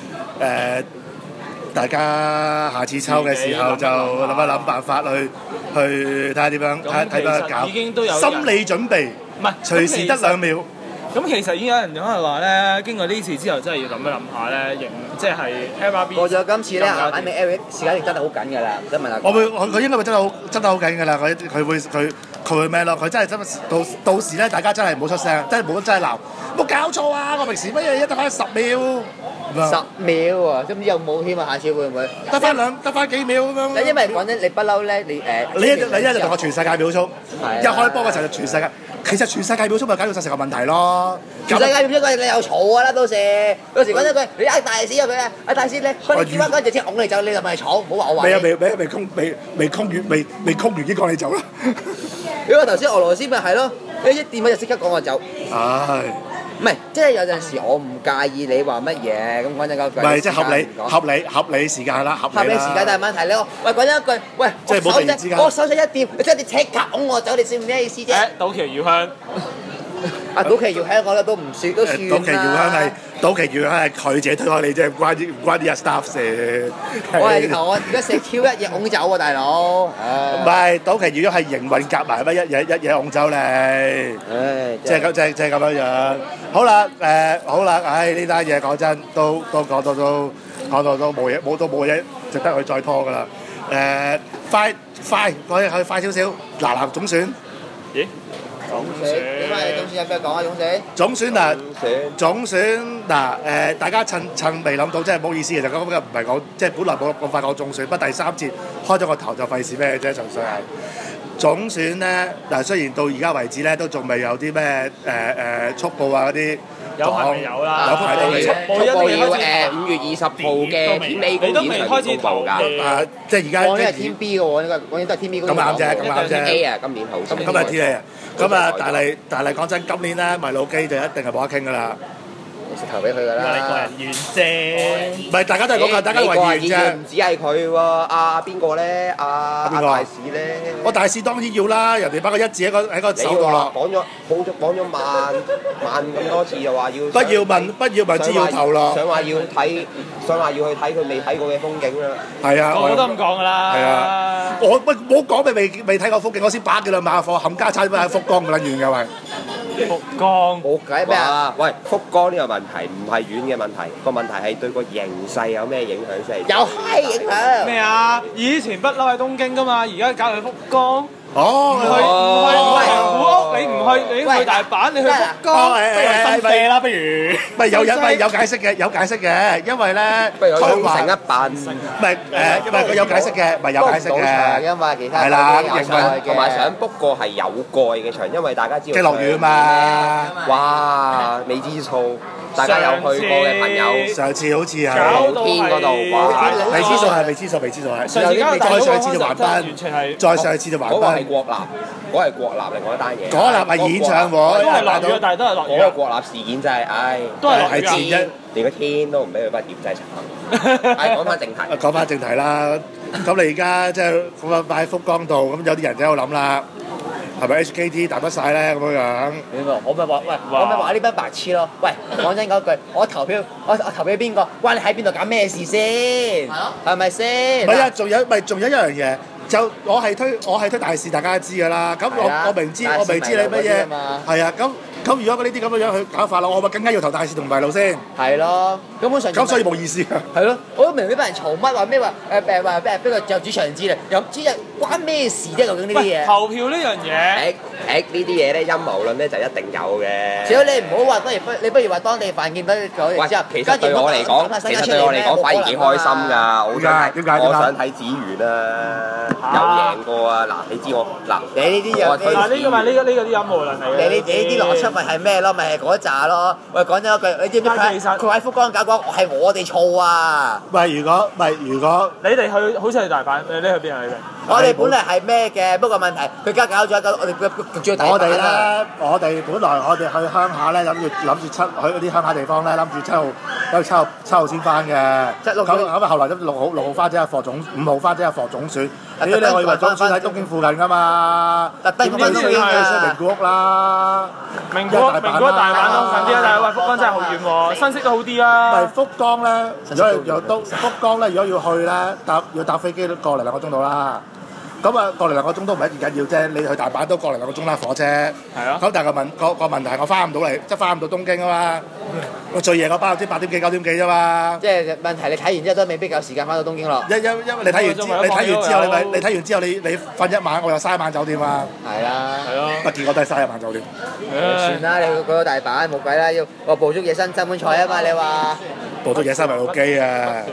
大家下次抽嘅時候就諗一諗辦法去睇下點樣，睇下搞。 已經都有心理準備， 唔係隨時得2秒。 咁其實已經有人話咧，經過呢次之後，真係要諗一諗下咧，即係 MRB 過咗今次咧，眼尾 Eric 時間亦真係好緊㗎啦，想問下。 佢應該會真係好緊㗎啦，佢會咩咯？佢真係到時咧，大家真係唔好出聲，真係鬧，冇搞錯啊！我平時乜嘢得翻10秒。 10秒喎，知唔知有冇添啊？下次會唔會得翻幾秒咁樣？ 因為講真，你不嬲咧，你一就同我全世界秒速，一開波嘅時候就全世界，其實全世界秒速咪解決晒成個問題咯。 全世界秒速你有嘈㗎啦，到時講一句，你大屎入去啊！大屎咧，佢點解嗰陣時拱你走，你就咪嘈，唔好話我話你。 未空完已經趕你走啦。 因為頭先俄羅斯咪係咯，你一掂佢就即刻趕我走。 唉。 唔係，即係有陣時我唔介意你話乜嘢，咁講真嗰句。 唔係，即係合理時間啦，合理時間， 但係問題你喂講一句，喂， 即係冇突然之間， 我手勢一掂，即係你即刻拱我走，你知唔知咩意思啫？ 賭旗遙香。 賭旗遙香我覺得都唔算啦。 賭旗遙香係佢自己推開你啫，唔關啲 staff 事。 我而家食 Q 一嘢拱走喎，大佬。 唔係賭旗遙香係營運夾埋乜一嘢拱走你。即係咁樣樣。好啦，呢單嘢講真都講到都冇嘢值得去再拖㗎啦。快，我哋去快少少。嗱總選。 咦？ 總選點解？總選有咩講啊？ 總選嗱大家趁未諗到，真係唔好意思，其實咁嘅唔係講，即係本來冇咁快講總選，不過第3節開咗個頭就費事咩啫，純粹係總選咧嗱。雖然到而家為止咧都仲未有啲咩速報啊嗰啲， 有排未有啦， 有排都未。 速報要5月20號嘅片尾公演場公佈㗎。 即係而家。 我呢係 Team B 嘅喎，呢個我應該都係 Team B 公演。 咁啱啫。 A 啊，今年好。 今日 T A 啊，咁啊，但係講真，今年咧迷路機就一定係冇得傾㗎啦。 食頭俾佢㗎啦。 你個人怨啫。 唔係，大家都係講緊，大家為怨啫。 唔止係佢喎，阿邊個咧？阿大使咧。 我大使當然要啦，人哋把個一字喺個手度啦。 講咗萬咁多次，又話要。 不要問，只要投咯。 想話要去睇佢未睇過嘅風景啦。 係啊， 我都咁講㗎啦。 係啊，我冇講未睇過風景，我先把幾兩馬貨冚家產喺福岡咁撚遠嘅喂。 福岡冇計咩啊？ 喂，福岡呢個問題唔係遠嘅問題，個問題係對個形勢有咩影響先？ 有閪影響咩啊？以前不嬲喺東京㗎嘛，而家搞去福岡。 哦， 你唔去大阪，你去福岡， 新射啦，不如咪有解釋嘅，因為咧不如去佢話成一半， 唔係佢有解釋嘅，咪有解釋嘅， 因為其他係啦同埋想 book 個係有蓋嘅場，因為大家知道即係落雨啊嘛。 哇，未知數，大家有去過嘅朋友， 上次好似係搞到天嗰度，哇！ 未知數係。 上次加再上次就橫濱完全係再上次就橫嗰個係濱。 國立，嗰個係國立另外一單嘢。 嗰粒係演唱會， 都係落雨，但係都係落雨嗰個國立事件真係，唉， 都係落雨係前一。 連個天都唔俾佢畢業，真係慘。係講翻正題， 講翻正題啦，咁你而家即係咁啊擺喺福岡度，咁有啲人就喺度諗啦，係咪 HKT 大不晒咧咁樣？ 我咪話，喂，我咪話呢班白痴咯。喂，講真嗰句，我投票邊個？關你喺邊度搞咩事先？係咪先？ 唔係啊，仲有一樣嘢，就我係推大事，大家都知㗎啦。咁我明知你乜嘢，係啊，咁如果呢啲咁嘅樣去搞法啦，我咪更加要投大事同迷路先。 係咯，根本上咁所以冇意思㗎。 係咯，我都明呢班人嘈乜話咩話話邊個就主場之類，又唔知關咩事啫？究竟呢啲嘢？ 投票呢樣嘢， 呢啲嘢咧陰謀論咧就一定有嘅。 只要你唔好話，你不如話當地犯見到咗之後， 其實對我嚟講，反而幾開心㗎。 點解？ 我想睇子源啊，有贏過啊！嗱，你知我嗱， 你呢啲有嗱呢個咪呢個啲陰謀論嚟嘅。 你啲邏輯咪係咩咯？咪係嗰扎咯。喂，講咗一句，你知唔知佢喺福岡搞講係我哋錯啊？ 如果你哋去好似去大阪，你去邊啊？你哋？ 我哋本嚟係咩嘅？不過問題佢而家搞咗一個，我哋最大我哋咧，我哋本來我哋去鄉下咧，諗住去嗰啲鄉下地方咧，諗住七號先翻嘅。咁啊，後來都6號翻，即係課總5號翻，即係課總選。你我以為總選喺東京附近㗎嘛？點知先去名古屋啦。 名古屋大阪咯，近啲啊！但係喂，福岡真係好遠喎，新潟都好啲啊。 唔係福岡咧，福岡咧，如果要去咧，要搭飛機都個零2個鐘到啦。咁啊，個零2個鐘都唔係一件緊要啫。你去大阪都個零2個鐘啦，火車。係啊。咁但係個問題係我翻唔到嚟，即係翻唔到東京啊嘛。我最夜嗰班8點幾9點幾啫嘛。即係問題，你睇完之後都未必夠時間翻到東京咯。 因為你睇完之後，你瞓一晚，我又嘥一晚酒店啊。 係啦。 係咯。 不見我都係嘥一晚酒店。 算啦，你去到大阪冇計啦，要我捕捉野生真本賽啊嘛，你話？ 捕捉野生迷路機啊！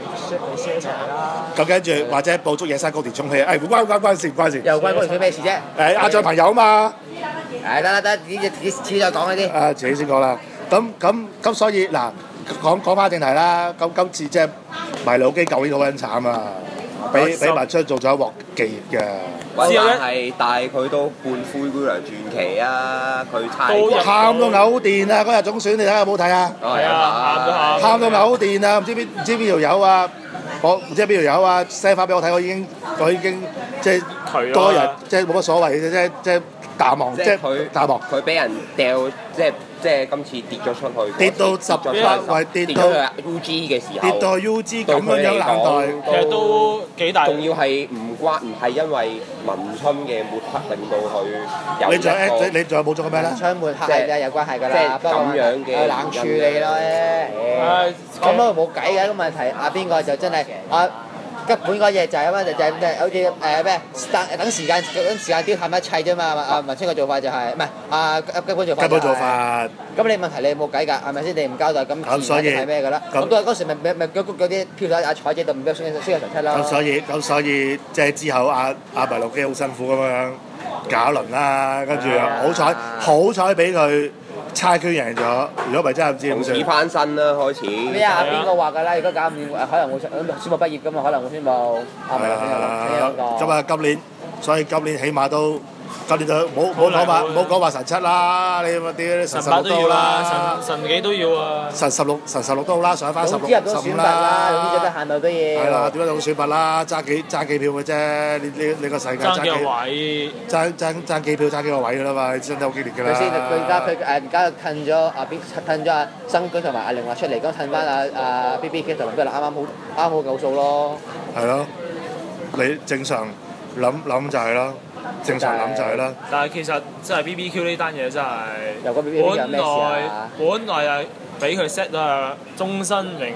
咁跟住或者捕捉野生高田充氣，關事。 又關高田咩事啫？ 亞將朋友啊嘛。 得，遲啲再講嗰啲。 遲啲先講啦。咁所以嗱，講翻正題啦。今次即係迷路機舊年好撚慘啊！俾文昌做咗一鑊技嘅。 但係佢都半灰姑娘傳奇啊！佢喊到嘔電啊！嗰日總選你睇下有冇睇啊？ 係啊， 喊到嘔電啊！唔知邊條友啊？我唔知邊條友啊 send 翻俾我睇，我已經即係多人即係冇乜所謂嘅，即係淡忘，即係淡忘。 佢俾人掉，即係今次跌咗出去， 跌到18位，跌到 UG 嘅時候， 跌到 UG 咁樣冷待， 其實都幾大。 仲要係唔係因為文春嘅抹黑令到佢有你仲有冇做過咩咧？ 文春抹黑係有關係㗎啦， 即係咁樣嘅冷處理咯。咁都冇計嘅，咁問題邊個就真係吉本嗰嘢就係好似等時間丟淡一切啫嘛。文春嘅做法就係唔係吉本做法？ 吉本做法。 咁你問題你冇計㗎，係咪先？你唔交代咁自然係咩㗎啦？咁嗰時咪嗰啲票喺阿彩姐度唔俾輸入17啦。 咁所以即係之後阿迷路機好辛苦咁樣搞一輪啦，跟住好彩俾佢差區贏咗，如果唔係真係唔知點算。 翻身啦，開始。 咩啊？邊個話㗎啦？如果搞唔掂，可能會宣佈畢業㗎嘛？可能會宣佈。係啊。 咁啊，所以今年起碼都。今年就唔好講話神7啦，你啲神16都好啦， 神幾都要啊， 神16都好啦，上翻16、15 啦，總之最低限度都要。 係啦，點解有選拔啦？爭幾票嘅啫，你個世界爭幾位？爭幾票爭幾個位㗎啦嘛，真係好激烈㗎啦。 佢而家褪咗阿新居同埋阿玲華出嚟，咁褪翻阿 BBK 同埋佢啱好夠數咯。 係咯，你正常諗就係啦。正常諗就係啦， 但係其實真係 BBQ 呢單嘢真係， 本來啊俾佢 set 啊終身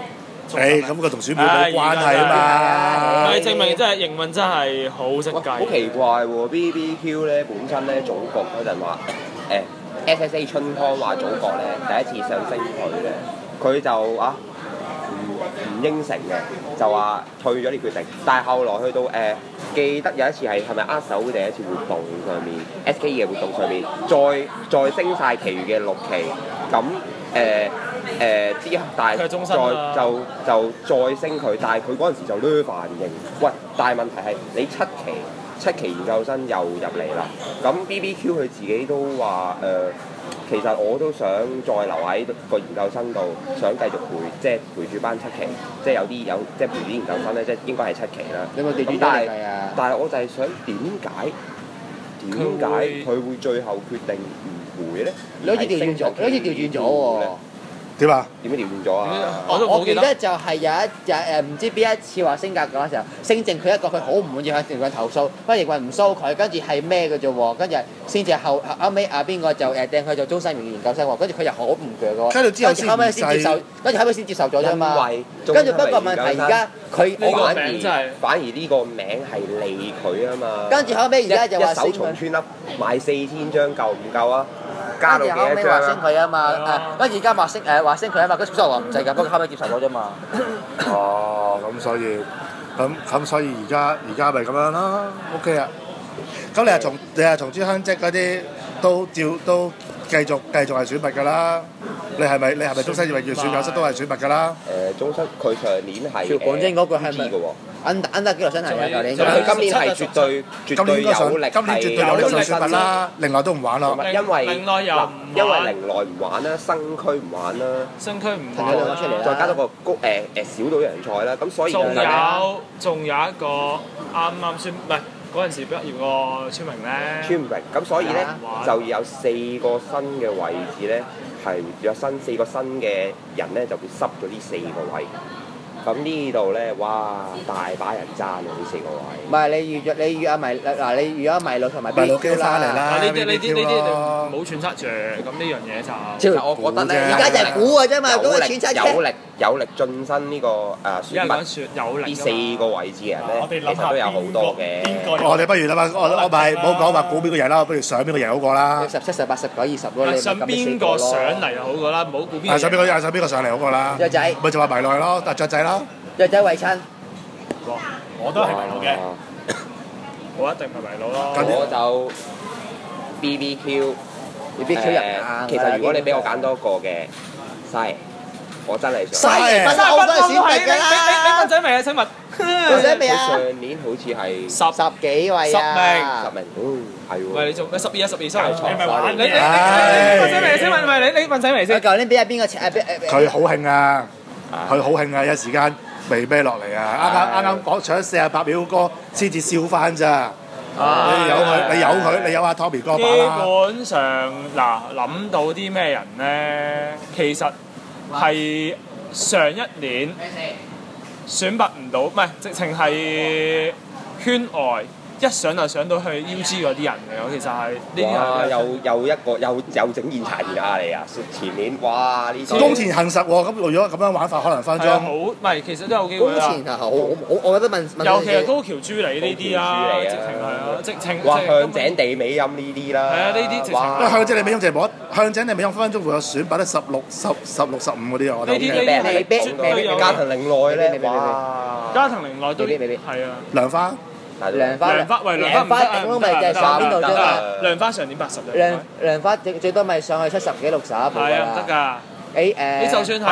咁佢同選票冇關係啊嘛。 咪證明真係營運真係好識計。 好奇怪喎 ！BBQ 咧本身咧，祖國嗰陣話SSA 春康話祖國咧第一次上升佢咧，佢就唔應承嘅，就話退咗呢決定。但係後來去到記得有一次係咪握手第一次活動上面 SKE 嘅活動上面，再升晒其餘嘅6期，咁之後但係再升佢，但係佢嗰陣時就呢反應。喂，但係問題係你7期研究生又入嚟啦，咁 BBQ 佢自己都話其實我都想再留喺個研究生度，想繼續陪住班7期，即係有即係陪啲研究生咧，即係應該係7期啦。 你有冇記住咗嚟計啊？ 但係我就係想點解佢會最後決定唔陪咧？ 你好似調轉咗喎。 點啊？ 點樣調轉咗啊？ 我記得就係有一唔知邊一次話升格嗰陣時候，升正佢一個佢好唔滿意向營運投訴，不過營運唔收佢，跟住係咩嘅啫喎？跟住先至後尾邊個就掟佢做中西名研究生喎，跟住佢又好唔鋸嘅喎。 跟住之後先後尾先接受，跟住後尾先接受咗啫嘛。跟住不過問題而家佢反而呢個名係利佢啊嘛。 跟住後尾而家就話一手重穿粒賣4000張夠唔夠啊？加到幾多張？ 後尾話升佢啊嘛，跟住而家話升佢啊嘛，跟住所以話唔制㗎，不過後尾接受咗啫嘛。 哦，咁所以而家咪咁樣咯 ，OK 啊。咁你係從珠香積嗰啲都繼續係選拔㗎啦。你係咪中西醫院選有室都係選拔㗎啦？ 中西佢上年係條廣晶嗰個係咪嘅喎？ 安達幾多身係啊？舊年佢今年係絕對有力， 今年絕對有力上選拔啦。另外都唔玩咯。 因為另外又因為另外唔玩啦，新區唔玩啦， 新區唔玩玩出嚟啦， 再加多個小島洋賽啦，咁所以仲有一個啱宣唔係嗰陣時畢業個村明咧。 村明咁所以咧就有4個新嘅位置咧，係有4個新嘅人咧就會濕咗呢4個位。咁呢度咧，哇！大把人爭啊！呢4個位。 唔係你預阿你預阿迷路同埋迷路機翻嚟啦。 呢啲冇揣測住，咁呢樣嘢就。 其實我覺得咧， 而家就係估嘅啫嘛，嗰個揣測有力晉身呢個選拔呢4個位置嘅人咧，其實都有好多嘅。 我哋不如諗下，我咪唔好講話估邊個贏啦，不如上邊個贏好過啦。 17、18、19、20咯，你上邊個上嚟就好過啦，唔好估邊個。 上邊個上嚟好過啦。 雀仔。 咪就話迷路咯，但雀仔咯。 雀仔為親。 我都係迷路嘅。 我一定係迷路咯。 我就 BBQ。其實如果你俾我揀多個嘅，嘥，我真係想。 嘥，我都係選拔㗎啦。 你問仔未啊？請問。 問仔未啊？ 上年好似係 10幾位啊。 10名，係喎。 喂，你仲12啊12收嚟錯。 你咪玩你問仔未？請問你問仔未先？ 舊年俾阿邊個佢好興啊！佢好興啊！有時間未啤落嚟啊！啱講唱48秒歌先至笑翻咋。你有阿 Tommy 哥把啦。 基本上嗱，諗到啲咩人咧？其實係上一年選拔唔到，唔係直情係圈外。一上就上到去 UG 嗰啲人嚟，其實係呢啲人。 又一個又整現柴田亞嚟啊！前年哇呢啲。 工錢行實喎，咁如果咁樣玩法，可能分鐘。 好，唔係其實都有機會啦。 工錢係好，我覺得問尤其係高橋朱莉呢啲啊，直情係啊，直情。 哇！向井地美音呢啲啦。係啊，呢啲直情。 向井地美音就係冇，向井地美音分分鐘會有選拔得16、15嗰啲啊！我覺得。 呢啲加藤綾奈咧，哇！ 加藤綾奈都係啊。 梁花。 梁花頂咯，咪就係上邊度啫嘛。 梁花上年80。 梁花最多咪上去70幾60啊， 係啊，得㗎。你就算係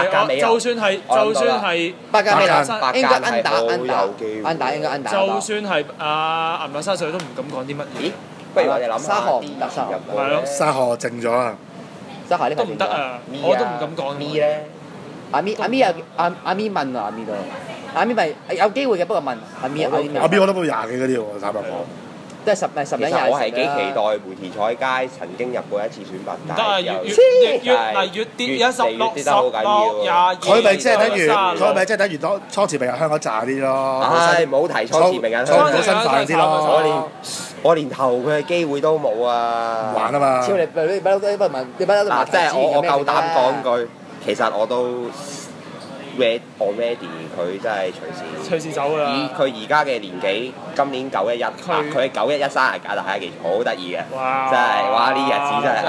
百佳美啦，應該安打應該安打。 就算係銀白沙水都唔敢講啲乜嘢。 不如我哋諗下沙河係咯， 沙河靜咗啊！ 沙河呢都唔得啊！我都唔敢講。 咪咧， 阿咪問啊，阿咪度。阿咪咪有機會嘅，不過問阿咪我都冇20幾嗰啲喎，坦白講。 都係10零20。 我係幾期待梅田彩街曾經入過一次選拔， 但係越跌有16、20。 佢咪即係等於初次名人香港炸啲咯。 唉，冇提初次名人香港身份啲咯。我連投佢嘅機會都冇啊！ 玩啊嘛！ 超你不嬲都問，你不嬲都問。 即係我夠膽講句，其實我都 already 佢真係隨時走㗎啦。 以佢而家嘅年紀，今年911，佢911生日假，大家記住，好得意嘅，真係哇！呢日子真係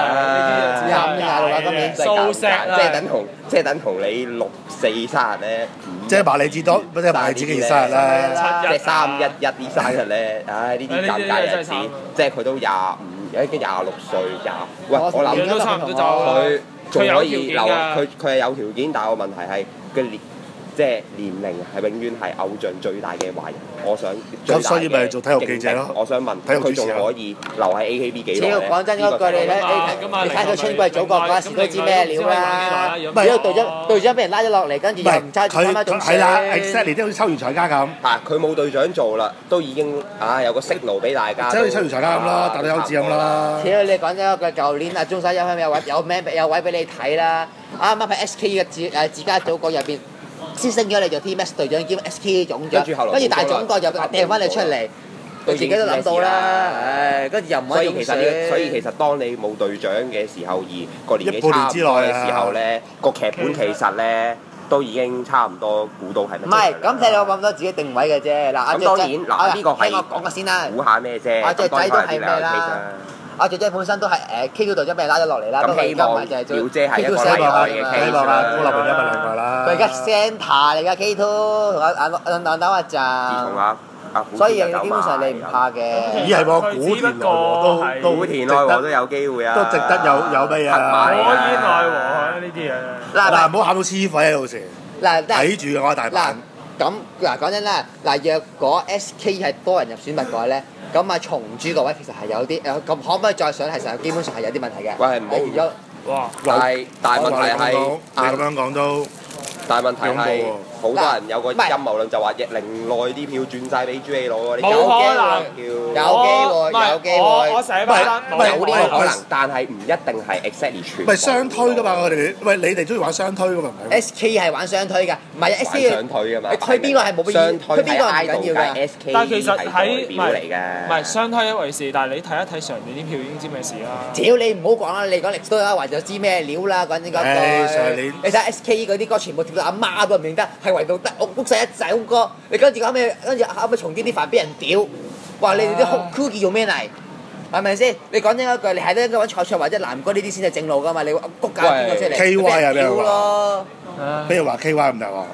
25、26啦，今年數石即係等同你6、4生日咧， 即係萬里至多，即係萬里至嘅生日啦。 即係311啲生日咧，唉呢啲尷尬日子，即係佢都25，已經26歲喂，我諗都差唔多走。 佢仲可以留，佢係有條件，但係個問題係佢即係年齡係永遠係偶像最大嘅壞人。我想咁所以咪做體育記者咯。 我想問佢仲可以留喺 AKB 幾耐咧？ 講真嗰句，你睇佢春季祖國嗰時都知咩料啦。唔係，因為隊長俾人拉咗落嚟，跟住又唔差翻總選。 係啦 exactly 都好似秋元彩家咁。 佢冇隊長做啦，都已經有個 signal 俾大家。 即係好似秋元彩家咁咯，大隊優質咁啦。 屌你講真嗰句，舊年中山優香有位俾你睇啦。啱啱喺 SK 嘅自家祖國入邊。先升咗你做 TMS 隊長兼 SK 總長，跟住大總國就掟翻你出嚟，佢自己都諗到啦。唉，跟住又唔可以總選。 所以其實當你冇隊長嘅時候，而個年紀差唔多嘅時候咧，個劇本其實咧都已經差唔多估到係乜。 唔係，咁睇你有冇咁多自己定位嘅啫。嗱， 咁當然呢個係我講個先啦， 估下咩啫。 阿隻仔都係咩啦？阿姐姐本身都係K 隊長俾人拉咗落嚟啦， 咁希望就係做表姐係一個厲害嘅 K 啦， 高立榮一咪兩個啦。 佢而家 centre 嚟㗎 K2，同阿打陣。 自從阿所以基本上你唔怕嘅。 咦係喎，古田來和都古田來和都有機會啊， 都值得有咩啊？ 可以奈和呢啲嘢。 嗱，唔好喊到黐肺啊！到時睇住嘅我大阪。 咁講真啦，若果 SK 係多人入選物嘅話咧。咁啊，松珠個位其實係有啲咁可唔可以再上？其實基本上係有啲問題嘅。 喂，唔好哇！ 但係問題係， 你咁樣講都， 但係問題係，好多人有個陰謀論就話寧內啲票轉晒俾 J 佬啊！ 冇可能， 有機會。 我成日覺有呢個可能，但係唔一定係 exactly 全。 唔係雙推噶嘛？我哋喂，你哋中意玩雙推噶嘛？唔係 SK 係玩雙推㗎，唔係 SK 雙推㗎嘛？ 你推邊個係冇乜意義，推邊個唔緊要㗎。 但係其實喺唔係雙推一回事，但係你睇一睇上年啲票已經知咩事啦。 屌你唔好講啦，你講歷史都有話就知咩料啦，講真嗰句。你睇 SK 嗰啲歌全部貼到阿媽都唔認得，係唯獨得屋細一仔歌。你跟住講咩？跟住後尾重啲啲飯俾人屌，話你哋啲 cookie 用咩嚟？係咪先？你講真一句，你係都應該揾蔡卓或者南哥呢啲先係正路㗎嘛？你谷架邊個出嚟 ？KY 係咩話？ 俾人話 KY 唔得喎。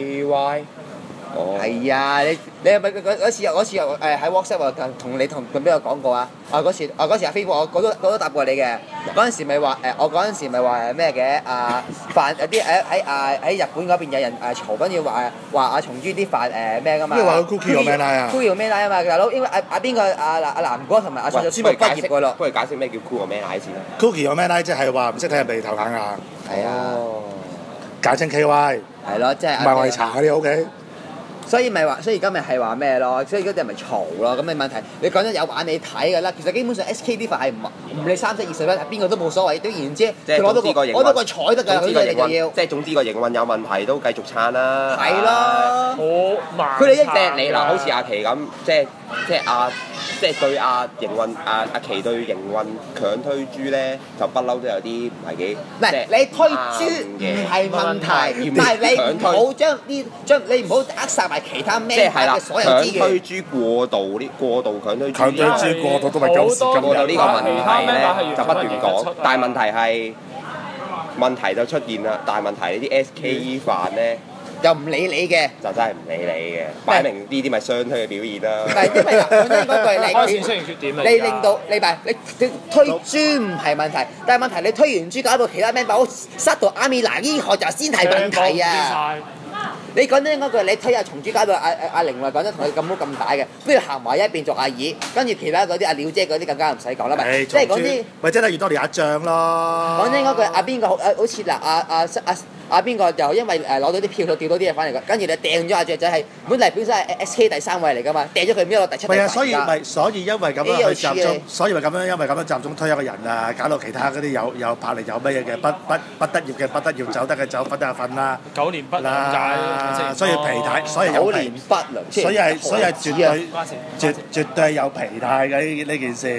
KY。 係啊，你係咪嗰次喺 WhatsApp 同邊個講過啊？嗰時阿飛哥，我都答過你嘅。嗰陣時咪話我嗰陣時咪話咩嘅？飯有啲喺日本嗰邊有人嘈緊要話阿松珠啲飯咩㗎嘛？ 因為話 Cookie 有咩拉啊 ？Cookie 有咩拉啊嘛？大佬，因為邊個阿南哥同埋阿蔡就宣布畢業㗎咯。 不如解釋咩叫 Cookie 有咩拉先啦 ？Cookie 有咩拉即係話唔識睇人哋頭眼眼。 係啊， 簡稱 KY。 係咯，即係。 唔係我哋查嗰啲 OK。 所以今日係話咩咯？所以嗰啲人咪嘈咯。咁你問題，你講真有玩你睇㗎啦。其實基本上 SK 啲飯係唔理30、20分，邊個都冇所謂。總言之，佢攞到個彩得㗎，佢哋就要。 即係總之個營運有問題都繼續撐啦。 係咯。 好慢。 佢哋一隻你嗱，好似阿琪咁，即係對阿營運阿琪對營運強推豬咧，就不嬲都有啲唔係幾。 唔係你推豬唔係問題，但係你唔好將你唔好扼殺埋其他咩嘅所有資源。 強推豬過度強推豬。 強推豬過度都係舊時今日。 呢個問題咧就不斷講，但係問題就出現啦。大問題呢啲 SKE 飯咧。 又唔理你嘅， 就真係唔理你嘅，擺明呢啲咪雙推嘅表現啦。 唔係，因為講真嗰句， 開始出現缺點啦。 你令到你推豬唔係問題，但係問題你推完豬搞到其他 member 塞到阿米娜呢學就先係問題啊！你講真嗰句，你推下松豬搞到阿玲話講真同佢咁好咁大嘅，不如行埋一邊做阿二，跟住其他嗰啲阿廖姐嗰啲更加唔使講啦，咪即係講啲咪真係越多年一仗咯。 講真嗰句，阿邊個好似嗱阿邊個又因為攞到啲票數調到啲嘢翻嚟㗎，跟住你掟咗阿雀仔係本嚟本身係 SK 第3位嚟㗎嘛，掟咗佢邊個第7、第8。 所以因為咁樣去集中，因為咁樣集中推一個人啊，搞到其他嗰啲有魄力有乜嘢嘅不得業嘅不得業，走得嘅走，瞓得嘅瞓啦。 9年不良解， 所以疲態，所以有 9年不良， 所以係絕對係有疲態嘅呢件事。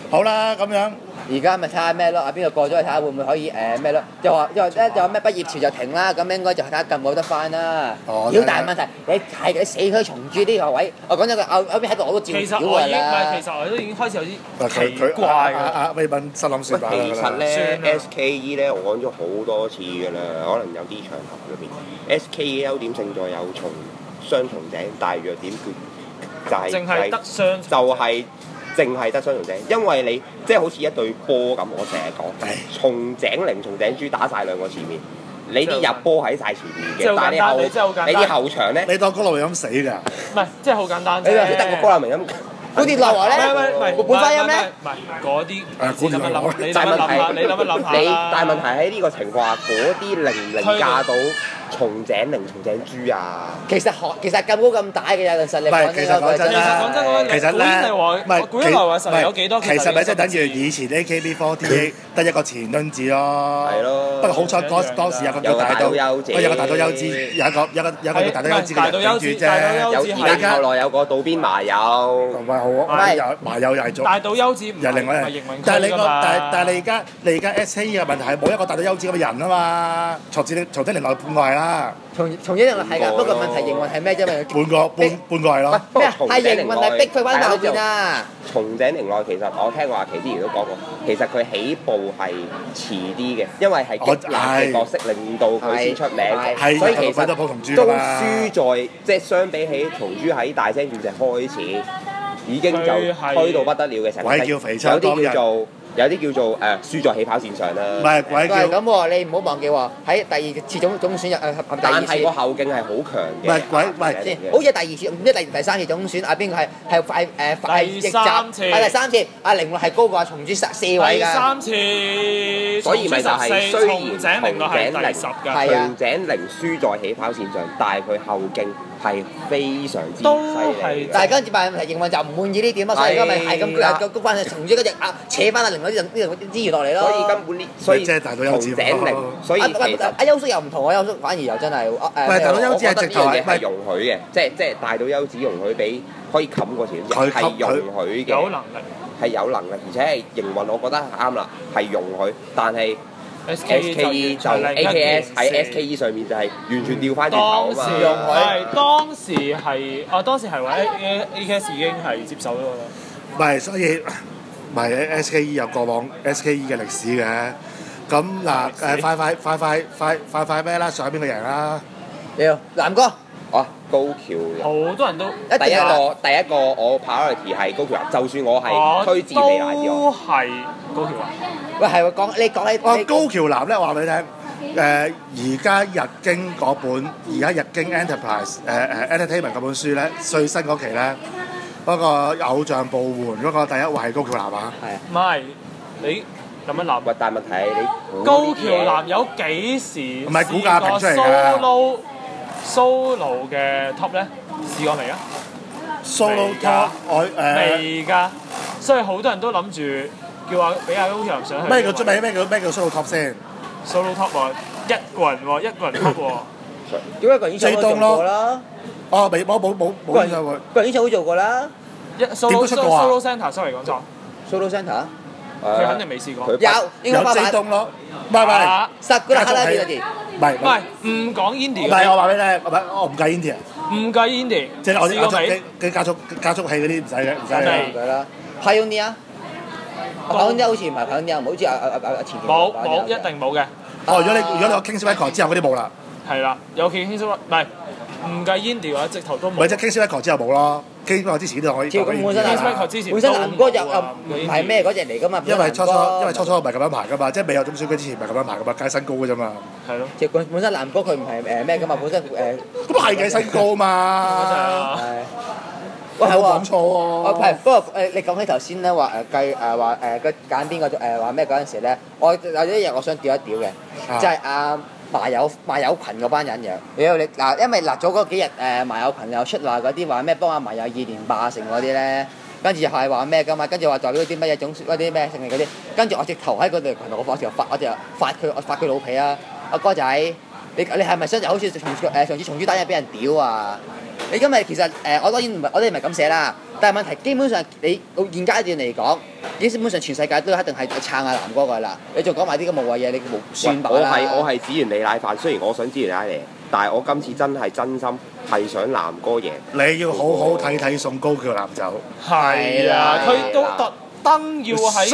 好啦，咁樣而家咪睇下咩咯，邊個過咗去睇下會唔會可以咩咯？又話咩畢業潮就停啦，咁應該就睇下近冇得翻啦。 哦屌，但係問題你死佢重注呢個位，我講咗句歐邊喺度我都照其屌實我已經唔㗎啦係，。其實我都已經開始有啲奇佢怪㗎。 阿威斌心諗算吧啦。 其實算咧啦 ，SKE 咧，我講咗好多次㗎啦，可能有啲場合裏邊，SKE 優點勝在有雙重井，但係弱點就係淨係得雙就係淨係得雙重井，因為你即係好似一對波咁，我成日講重井零重井豬打晒兩個前面，你啲入波喺晒前面嘅， 即係好簡單但係你真係好簡單你啲後場咧， 你當高路咁死㗎？ 唔係，即係好簡單啫。 你話得個高立明咁。 好似落話咧， 唔係本花音咧， 唔係嗰啲， 誒你咁樣諗，你但係問咁樣諗下， 題你咁樣諗下你啦但係問題喺呢個情況下，嗰啲凌駕到重井零重井豬啊！ 其實咁高咁大嘅有陣實力。 唔係其實講真啦講真其實咧唔係古英來話實力有幾多？ 其實咪即係等於以前 AKB48 得一個前墩子咯。 係咯不過好彩當時有個叫大島有個大島優子有個大島優子，有一個叫大島優子嘅人頂住大島優啫。 子有而家後來有個渡邊麻友， 唔係好，麻友又係做。 大島優子唔又另外係營運但係你個區㗎嘛但係你而家 SKE 嘅問題係冇一個大到優子咁嘅人啊嘛，從子寧來半個係啦， 從一樣係㗎，不過問題營運係咩啫？ 半個係咯。 咩啊？係營運係逼佢翻後邊啊！ 松井玲奈其實我聽過阿琪之前都講過，其實佢起步係遲啲嘅，因為係激烈嘅角色令到佢先出名， 係所以其實都普同豬都㗎嘛輸在即係相比起松豬喺大聲鑽石開始已經就推到不得了嘅成績， 鬼叫肥秋當日有啲叫做輸在起跑線上啦。 唔係鬼都係叫， 咁喎，你唔好忘記喎，喺第二次總選入第二但係個次。 後勁係好強嘅。 唔係鬼唔係先，好似第二次，唔知第三次總選，邊個係快逆第襲？ 三次第三次，阿玲樂係高過阿松豬4位㗎。 第三次， 所以咪就係雖然松井玲奈係第10㗎， 係啊松井玲輸在起跑線上，但係佢後勁係非常之都犀係利嘅。 但係跟住問題營運就唔滿意呢點啊，所以而家咪係咁係啦谷翻去松豬嗰隻扯翻阿玲樂呢啲資源落嚟咯。 所以根本呢，所以即係大到優子松井玲，所以其實阿優叔又唔同，阿優叔反而又真係唔係大到優子係直頭係我覺得呢樣嘢係容許嘅，即係大到優子容許俾可以冚過前佢係容許嘅， 有能力。 係有能力，而且係營運，我覺得係啱啦，係容許，但係 SKE 就 AKS 喺 SKE 上面就係完全調翻轉頭當時啊嘛。 當時係話 AKS 已經係接受咗啦。 唔係所以唔係 SKE 有過往 SKE 嘅歷史嘅。咁嗱快咩啦？上邊個贏啦？ 屌南哥， 啊，高橋好多人都第一個我 priority 係高橋男，就算我係推自備奶之都外， 係高橋男。 喂係喎，你講起哦，高橋男咧，話俾你聽，而家日經嗰本，而家日經 Enterprise Entertainment 嗰本書咧，最新嗰期咧，嗰個偶像部門嗰個第一位係高橋男啊！ 係啊， 唔係你咁樣諗， 喂，但係問題係你高橋男有幾時唔係股價評出嚟㗎 solo 嘅 top 咧？試過未啊？ Solo 未㗎 Top 我未㗎，所以好多人都諗住叫話俾阿高橋男上去。 咩叫 Solo Top 先？ solo top 喎？一個人喎，一個人 top 喎。 點解個人演唱會做過啦？ 哦，冇演唱會。 個人演唱會做過啦 solo 出過啊 solo center sorry 講錯， ，Solo Center 佢肯定未試過。 佢有應該有八百 J 東咯，唔係， 啊實嗰啦啦呢個字。 唔係唔係唔講 indie 唔係，我話俾你聽，我唔計 India， 唔計 indie， 即係我試過未？ 啲加速器嗰啲唔使嘅，唔使未嘅。 係啦，Pioneer 啊，Pioneer 好似唔係 Pioneer，唔好似阿前田。 冇，一定冇嘅。 哦，如果你個 King's Record 之後嗰啲冇啦， 係啦，有其輕鬆唔係唔計 indie 嘅話，直頭都冇。 唔係即係 King's Record 之後冇咯，King's Record 之前都可以。 照咁本身 King's 係 Record 之前本身男歌就都冇啊唔係咩嗰隻嚟噶嘛。 因為初初初唔係咁樣排噶嘛，即係未有總選舉之前唔係咁樣排噶嘛，計身高嘅啫嘛。 係咯。 即係本身男歌佢唔係咩噶嘛，本身咁係計身高嘛。 係。 我冇喂係喎講錯喎。 係，不過你講起頭先咧話計話個揀邊個話咩嗰陣時咧，我有一日我想屌一屌嘅，即係麻友群嗰班人嘅。屌你嗱，因為嗱早嗰幾日麻友群又出話嗰啲話咩幫阿麻友2連霸成嗰啲咧，跟住又係話咩噶嘛，跟住話代表啲乜嘢總嗰啲咩勝利嗰啲，跟住我直頭喺嗰條群度我就發佢老皮啊！阿哥仔，你係咪想就好似上次松豬打嘢俾人屌啊？ 你今日其實我當然唔係我哋唔係咁寫啦，但係問題基本上你到現階段嚟講，基本上全世界都一定係撐下南哥㗎啦。你仲講埋啲咁無謂嘢，你冇算吧啦。 我係指完李奶飯，雖然我想指完奶嚟，但係我今次真心係想南哥贏。 你要好好睇宋高橋南走。 係啊，佢都特登要喺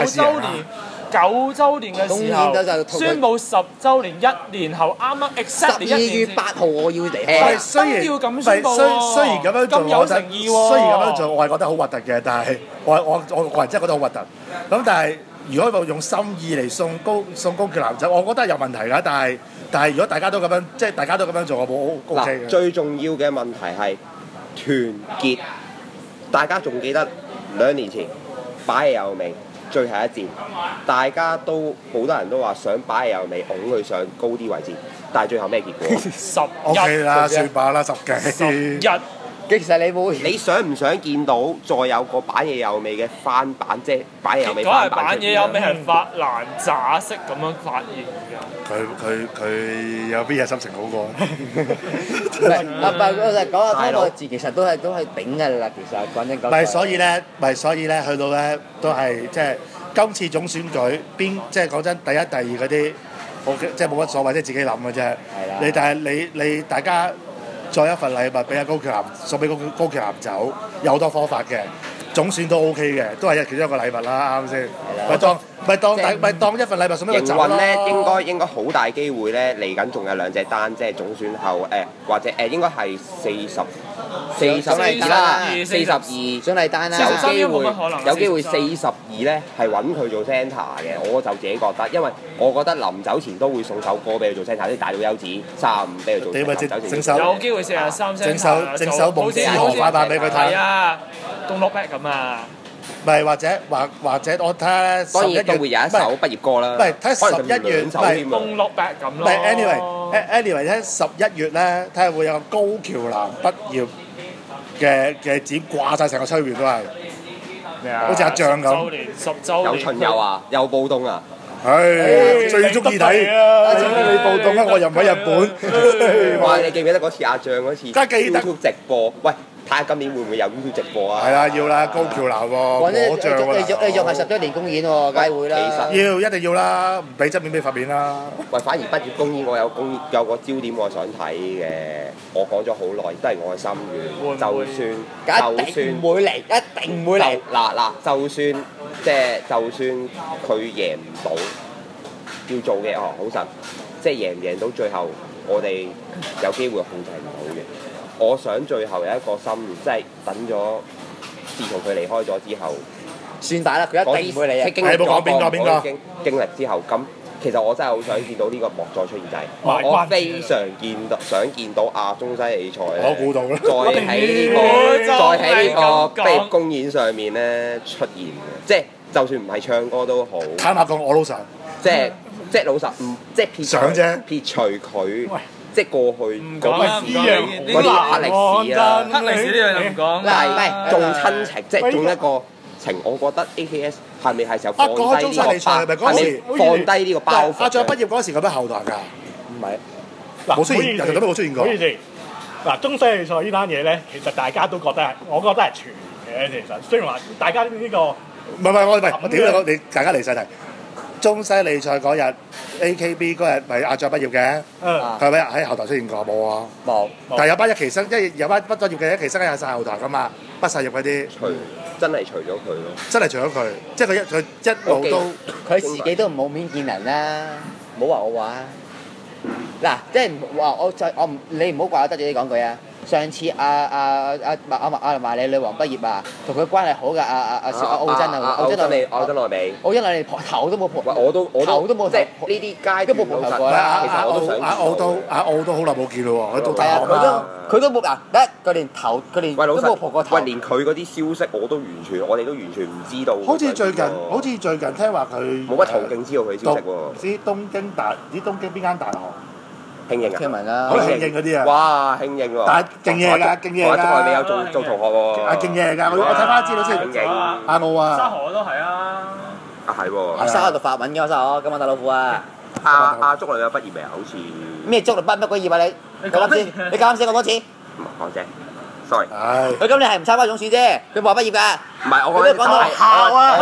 9週年嘅時候宣佈10週年1年後啱啱 exactly 12月8號我要離開。 特登要咁宣佈喎， 雖然咁樣做， 咁有誠意喎。 雖然咁樣做，我係覺得好核突嘅，但係我個人真係覺得好核突。咁但係如果用心意嚟送高橋南走，我覺得係有問題㗎。但係如果大家都咁樣，即係大家都咁樣做，我冇 OK 嘅。 最重要嘅問題係團結。大家仲記得2年前擺嘢有味最後一戰，大家都好多人都話想擺嘢有味拱佢上高啲位置，但係最後咩結果 ？OK 啦，算吧啦，10幾。 其實你會， 你想唔想見到再有個擺嘢有味嘅翻版，即係擺嘢有味翻版？擺嘢有味係發嗯爛渣式咁樣發現嘅。 佢有邊日心情好過？ 唔係，我就講下個字，其實都係頂㗎啦。其實講真講。 咪所以咧，去到咧都係即係今次總選舉即係講真，第一、第二嗰啲，我即係冇乜所謂，即係自己諗嘅啫。係啦。但係你大家再一份禮物俾阿高橋南，送俾高橋南走，有好多方法嘅。總選都 OK 嘅，都係其中一個禮物啦，啱先？咪當一份禮物送俾佢走咯。 營運咧應該好大機會咧，嚟緊仲有2隻單，即係總選後或者應該係42啦，42 獎勵單啦， 有機會42咧係揾佢做 centre 嘅，我就自己覺得，因為我覺得臨走前都會送首歌俾佢做 centre，啲大到優子35俾佢做 centre， 有機會43 整首夢之河快版俾佢睇啊！Don't Look Back 咁啊！ 咪或者我睇下當然都會有一首畢業歌啦。 唔係睇下11月，唔係 Don't Look Back 咁咯。 唔係 anyway 睇11月咧，睇下會有高橋南畢業嘅展掛曬成個秋園都係，好似阿象咁。 10週年有巡遊啊，有暴動啊！ 唉，最中意睇啊！你暴動啊！我又唔喺日本。 哇！你記唔記得嗰次阿象嗰次 YouTube 直播？喂！睇下今年會唔會有 YouTube 直播啊？ 係啦，要啦，高橋南喎，我像喎。 你仲係10週年公演喎，梗係會啦。 一定要啦，唔俾側面俾發面啦。 喂，反而畢業公演我有個焦點我想睇嘅，我講咗好耐，都係我嘅心願。就算唔會嚟，一定唔會嚟。 嗱，就算佢贏唔到，要做嘅好實，即係贏唔贏到最後，我哋有機會控制唔到嘅。我想最後有一個心願，即係等咗，自從佢離開咗之後， 算大啦，佢一定唔會嚟啊！ 係冇講邊個經歷之後，咁其實我真係好想見到呢個幕再出現，就係我非常想見到阿中西理財咧， 我估到啦， 再喺呢個畢業公演上面咧出現嘅，即係就算唔係唱歌都好。 坦白講，我都想， 即係老實，即係撇除佢。即係過去嗰啲黑歷史啦， 黑歷史呢樣就唔講。 嗱，重親情，即係重一個情，我覺得 AKS 係咪係時候放低呢個放低呢個包袱？ 阿象畢業嗰時咁樣後台㗎？ 唔係， 冇出現，人哋都冇出現過。 嗱，中西理財呢單嘢咧，其實大家都覺得係，我覺得係傳嘅。其實雖然話大家呢個唔係我屌你大家離晒題。中西理賽嗰日 AKB 嗰日咪阿象畢業嘅，係咪喺後台出現過冇啊？ 冇。 但係有班一期生，有班畢咗業嘅一期生喺晒後台㗎嘛，畢晒業嗰啲。 真係除咗佢咯。 真係除咗佢，即係佢一路都佢自己都唔冇面見人啦，唔好話我話。嗱，即係話你唔好怪我得罪你講句啊！上次阿麻利女王畢業啊，同佢關係好㗎澳珍啊，澳珍內美頭都冇蒲， 我都頭都冇， 即係呢啲街都冇蒲頭過啦。 其實我都想阿澳都好耐冇見咯喎，佢到大學佢都冇佢連頭佢連都冇蒲過頭。 喂，連佢嗰啲消息我哋都完全唔知道。 好似最近聽話佢冇乜途徑知道佢消息喎。 知東京邊間大學？ 慶應啊！ 聽聞啦， 好慶應嗰啲啊！ 哇，慶應喎！ 但係勁嘢㗎， 我中學未有做同學喎。 勁嘢㗎，我睇翻資料先。 慶應阿澳啊！ 沙河都係啊！ 係喎。 沙河讀法文嘅沙河，今晚大老虎啊！ 阿竹女有畢業未啊？好似咩竹女畢乜鬼業啊你？你講啱先講多次。 唔講啫。 sorry。 佢今年係唔參加總選啫，佢話畢業㗎。 唔係我佢都講到校啊，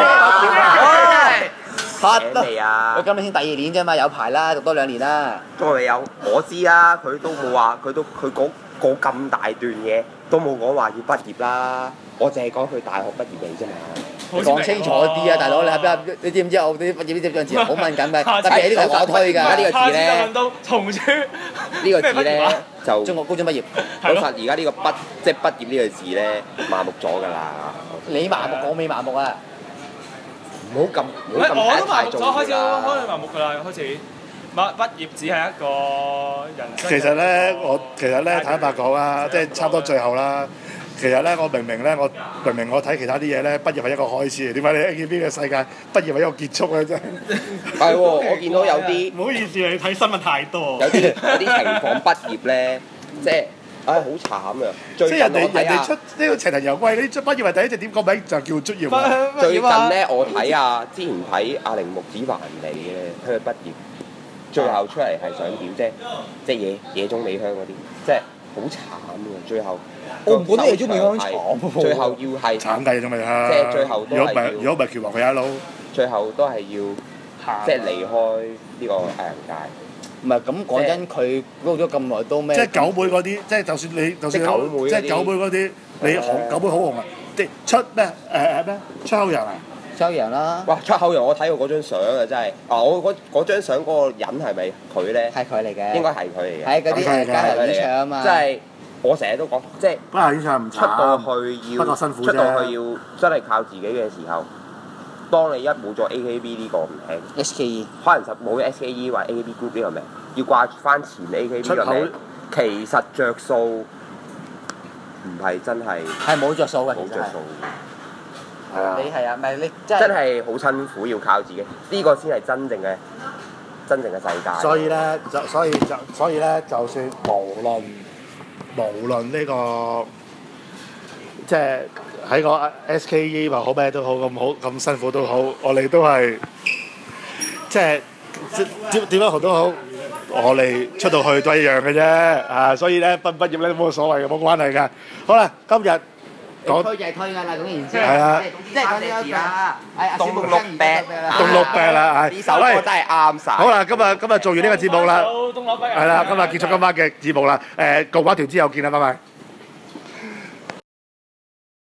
嚇未啊？ 佢今年先第2年啫嘛，有排啦，讀多2年啦。 都未有，我知啊，佢都冇話，佢講咁大段嘢，都冇講話要畢業啦。我淨係講佢大學畢業未啫嘛。 講清楚啲啊，大佬！你係邊？你知唔知我啲畢業呢啲字好敏感嘅，特別係呢個我推㗎。 呢個字咧， 下次就問到重書。 呢個字咧就中學高中畢業。 老實而家呢個即係畢業呢個字咧麻木咗㗎啦。 你麻木，我未麻木啊！ 唔好咁我都麻木咗， 做開始麻木㗎啦，開始。畢業只係一個人生。 其實咧坦白講啊，即係差唔多最後啦。其實咧，我明明我睇其他啲嘢咧，畢業係一個開始，點解你 AKB 嘅世界畢業係一個結束咧？真係喎，我見到有啲唔好意思，你睇新聞太多。 有啲情況畢業咧，即係好慘啊！最近人哋出呢個情人遊歸，你出畢業係第一隻點個名就叫卒業。 最近咧，我睇啊，之前睇阿鈴木子環理咧，佢畢業，最後出嚟係想點？即係野中美香嗰啲，即係好慘啊！最後。 我唔覺得野中美香慘， 最後要係慘嘅野中美香。 即係最後都係如果唔係橋王佢一路， 最後都係要即係離開呢個藝人界。 唔係咁講真，佢撈咗咁耐都咩？ 即係九妹嗰啲，即係就算你就算即係九妹嗰啲，你九妹好紅啊！即係出咩出口人啊！ 出口人啦！ 哇！出口人我睇過嗰張相啊，真係我嗰張相嗰個人係咪佢咧？ 係佢嚟嘅， 應該係佢嚟嘅。 係嗰啲加入演唱啊嘛。 即係。我成日都講，即係加入演唱唔出到去要，出到去要真係靠自己嘅時候，當你一冇咗 AKB 呢個名 SKE， 可能就冇咗 SKE 或 AKB Group 呢個名，要掛翻前 AKB 呢個名，其實着數唔係真係係冇着數嘅， 冇着數。 係啊，你係啊，唔係你真係好辛苦，要靠自己，呢個先係真正嘅世界。 所以咧，就算無論呢個即係喺個 SKE 或好咩都好咁辛苦都好，我哋都係即係點樣學都好，我哋出到去都一樣嘅啫啊！所以咧畢業咧冇所謂嘅，冇關係㗎。好啦，今日講推就係推㗎啦，總言之係啊， 即係講呢個啦， 東六病啦， 呢首歌真係啱晒。 好啦，今日做完呢個節目啦，係啦，今日結束今晚嘅節目啦。告一條之後見啦，拜拜。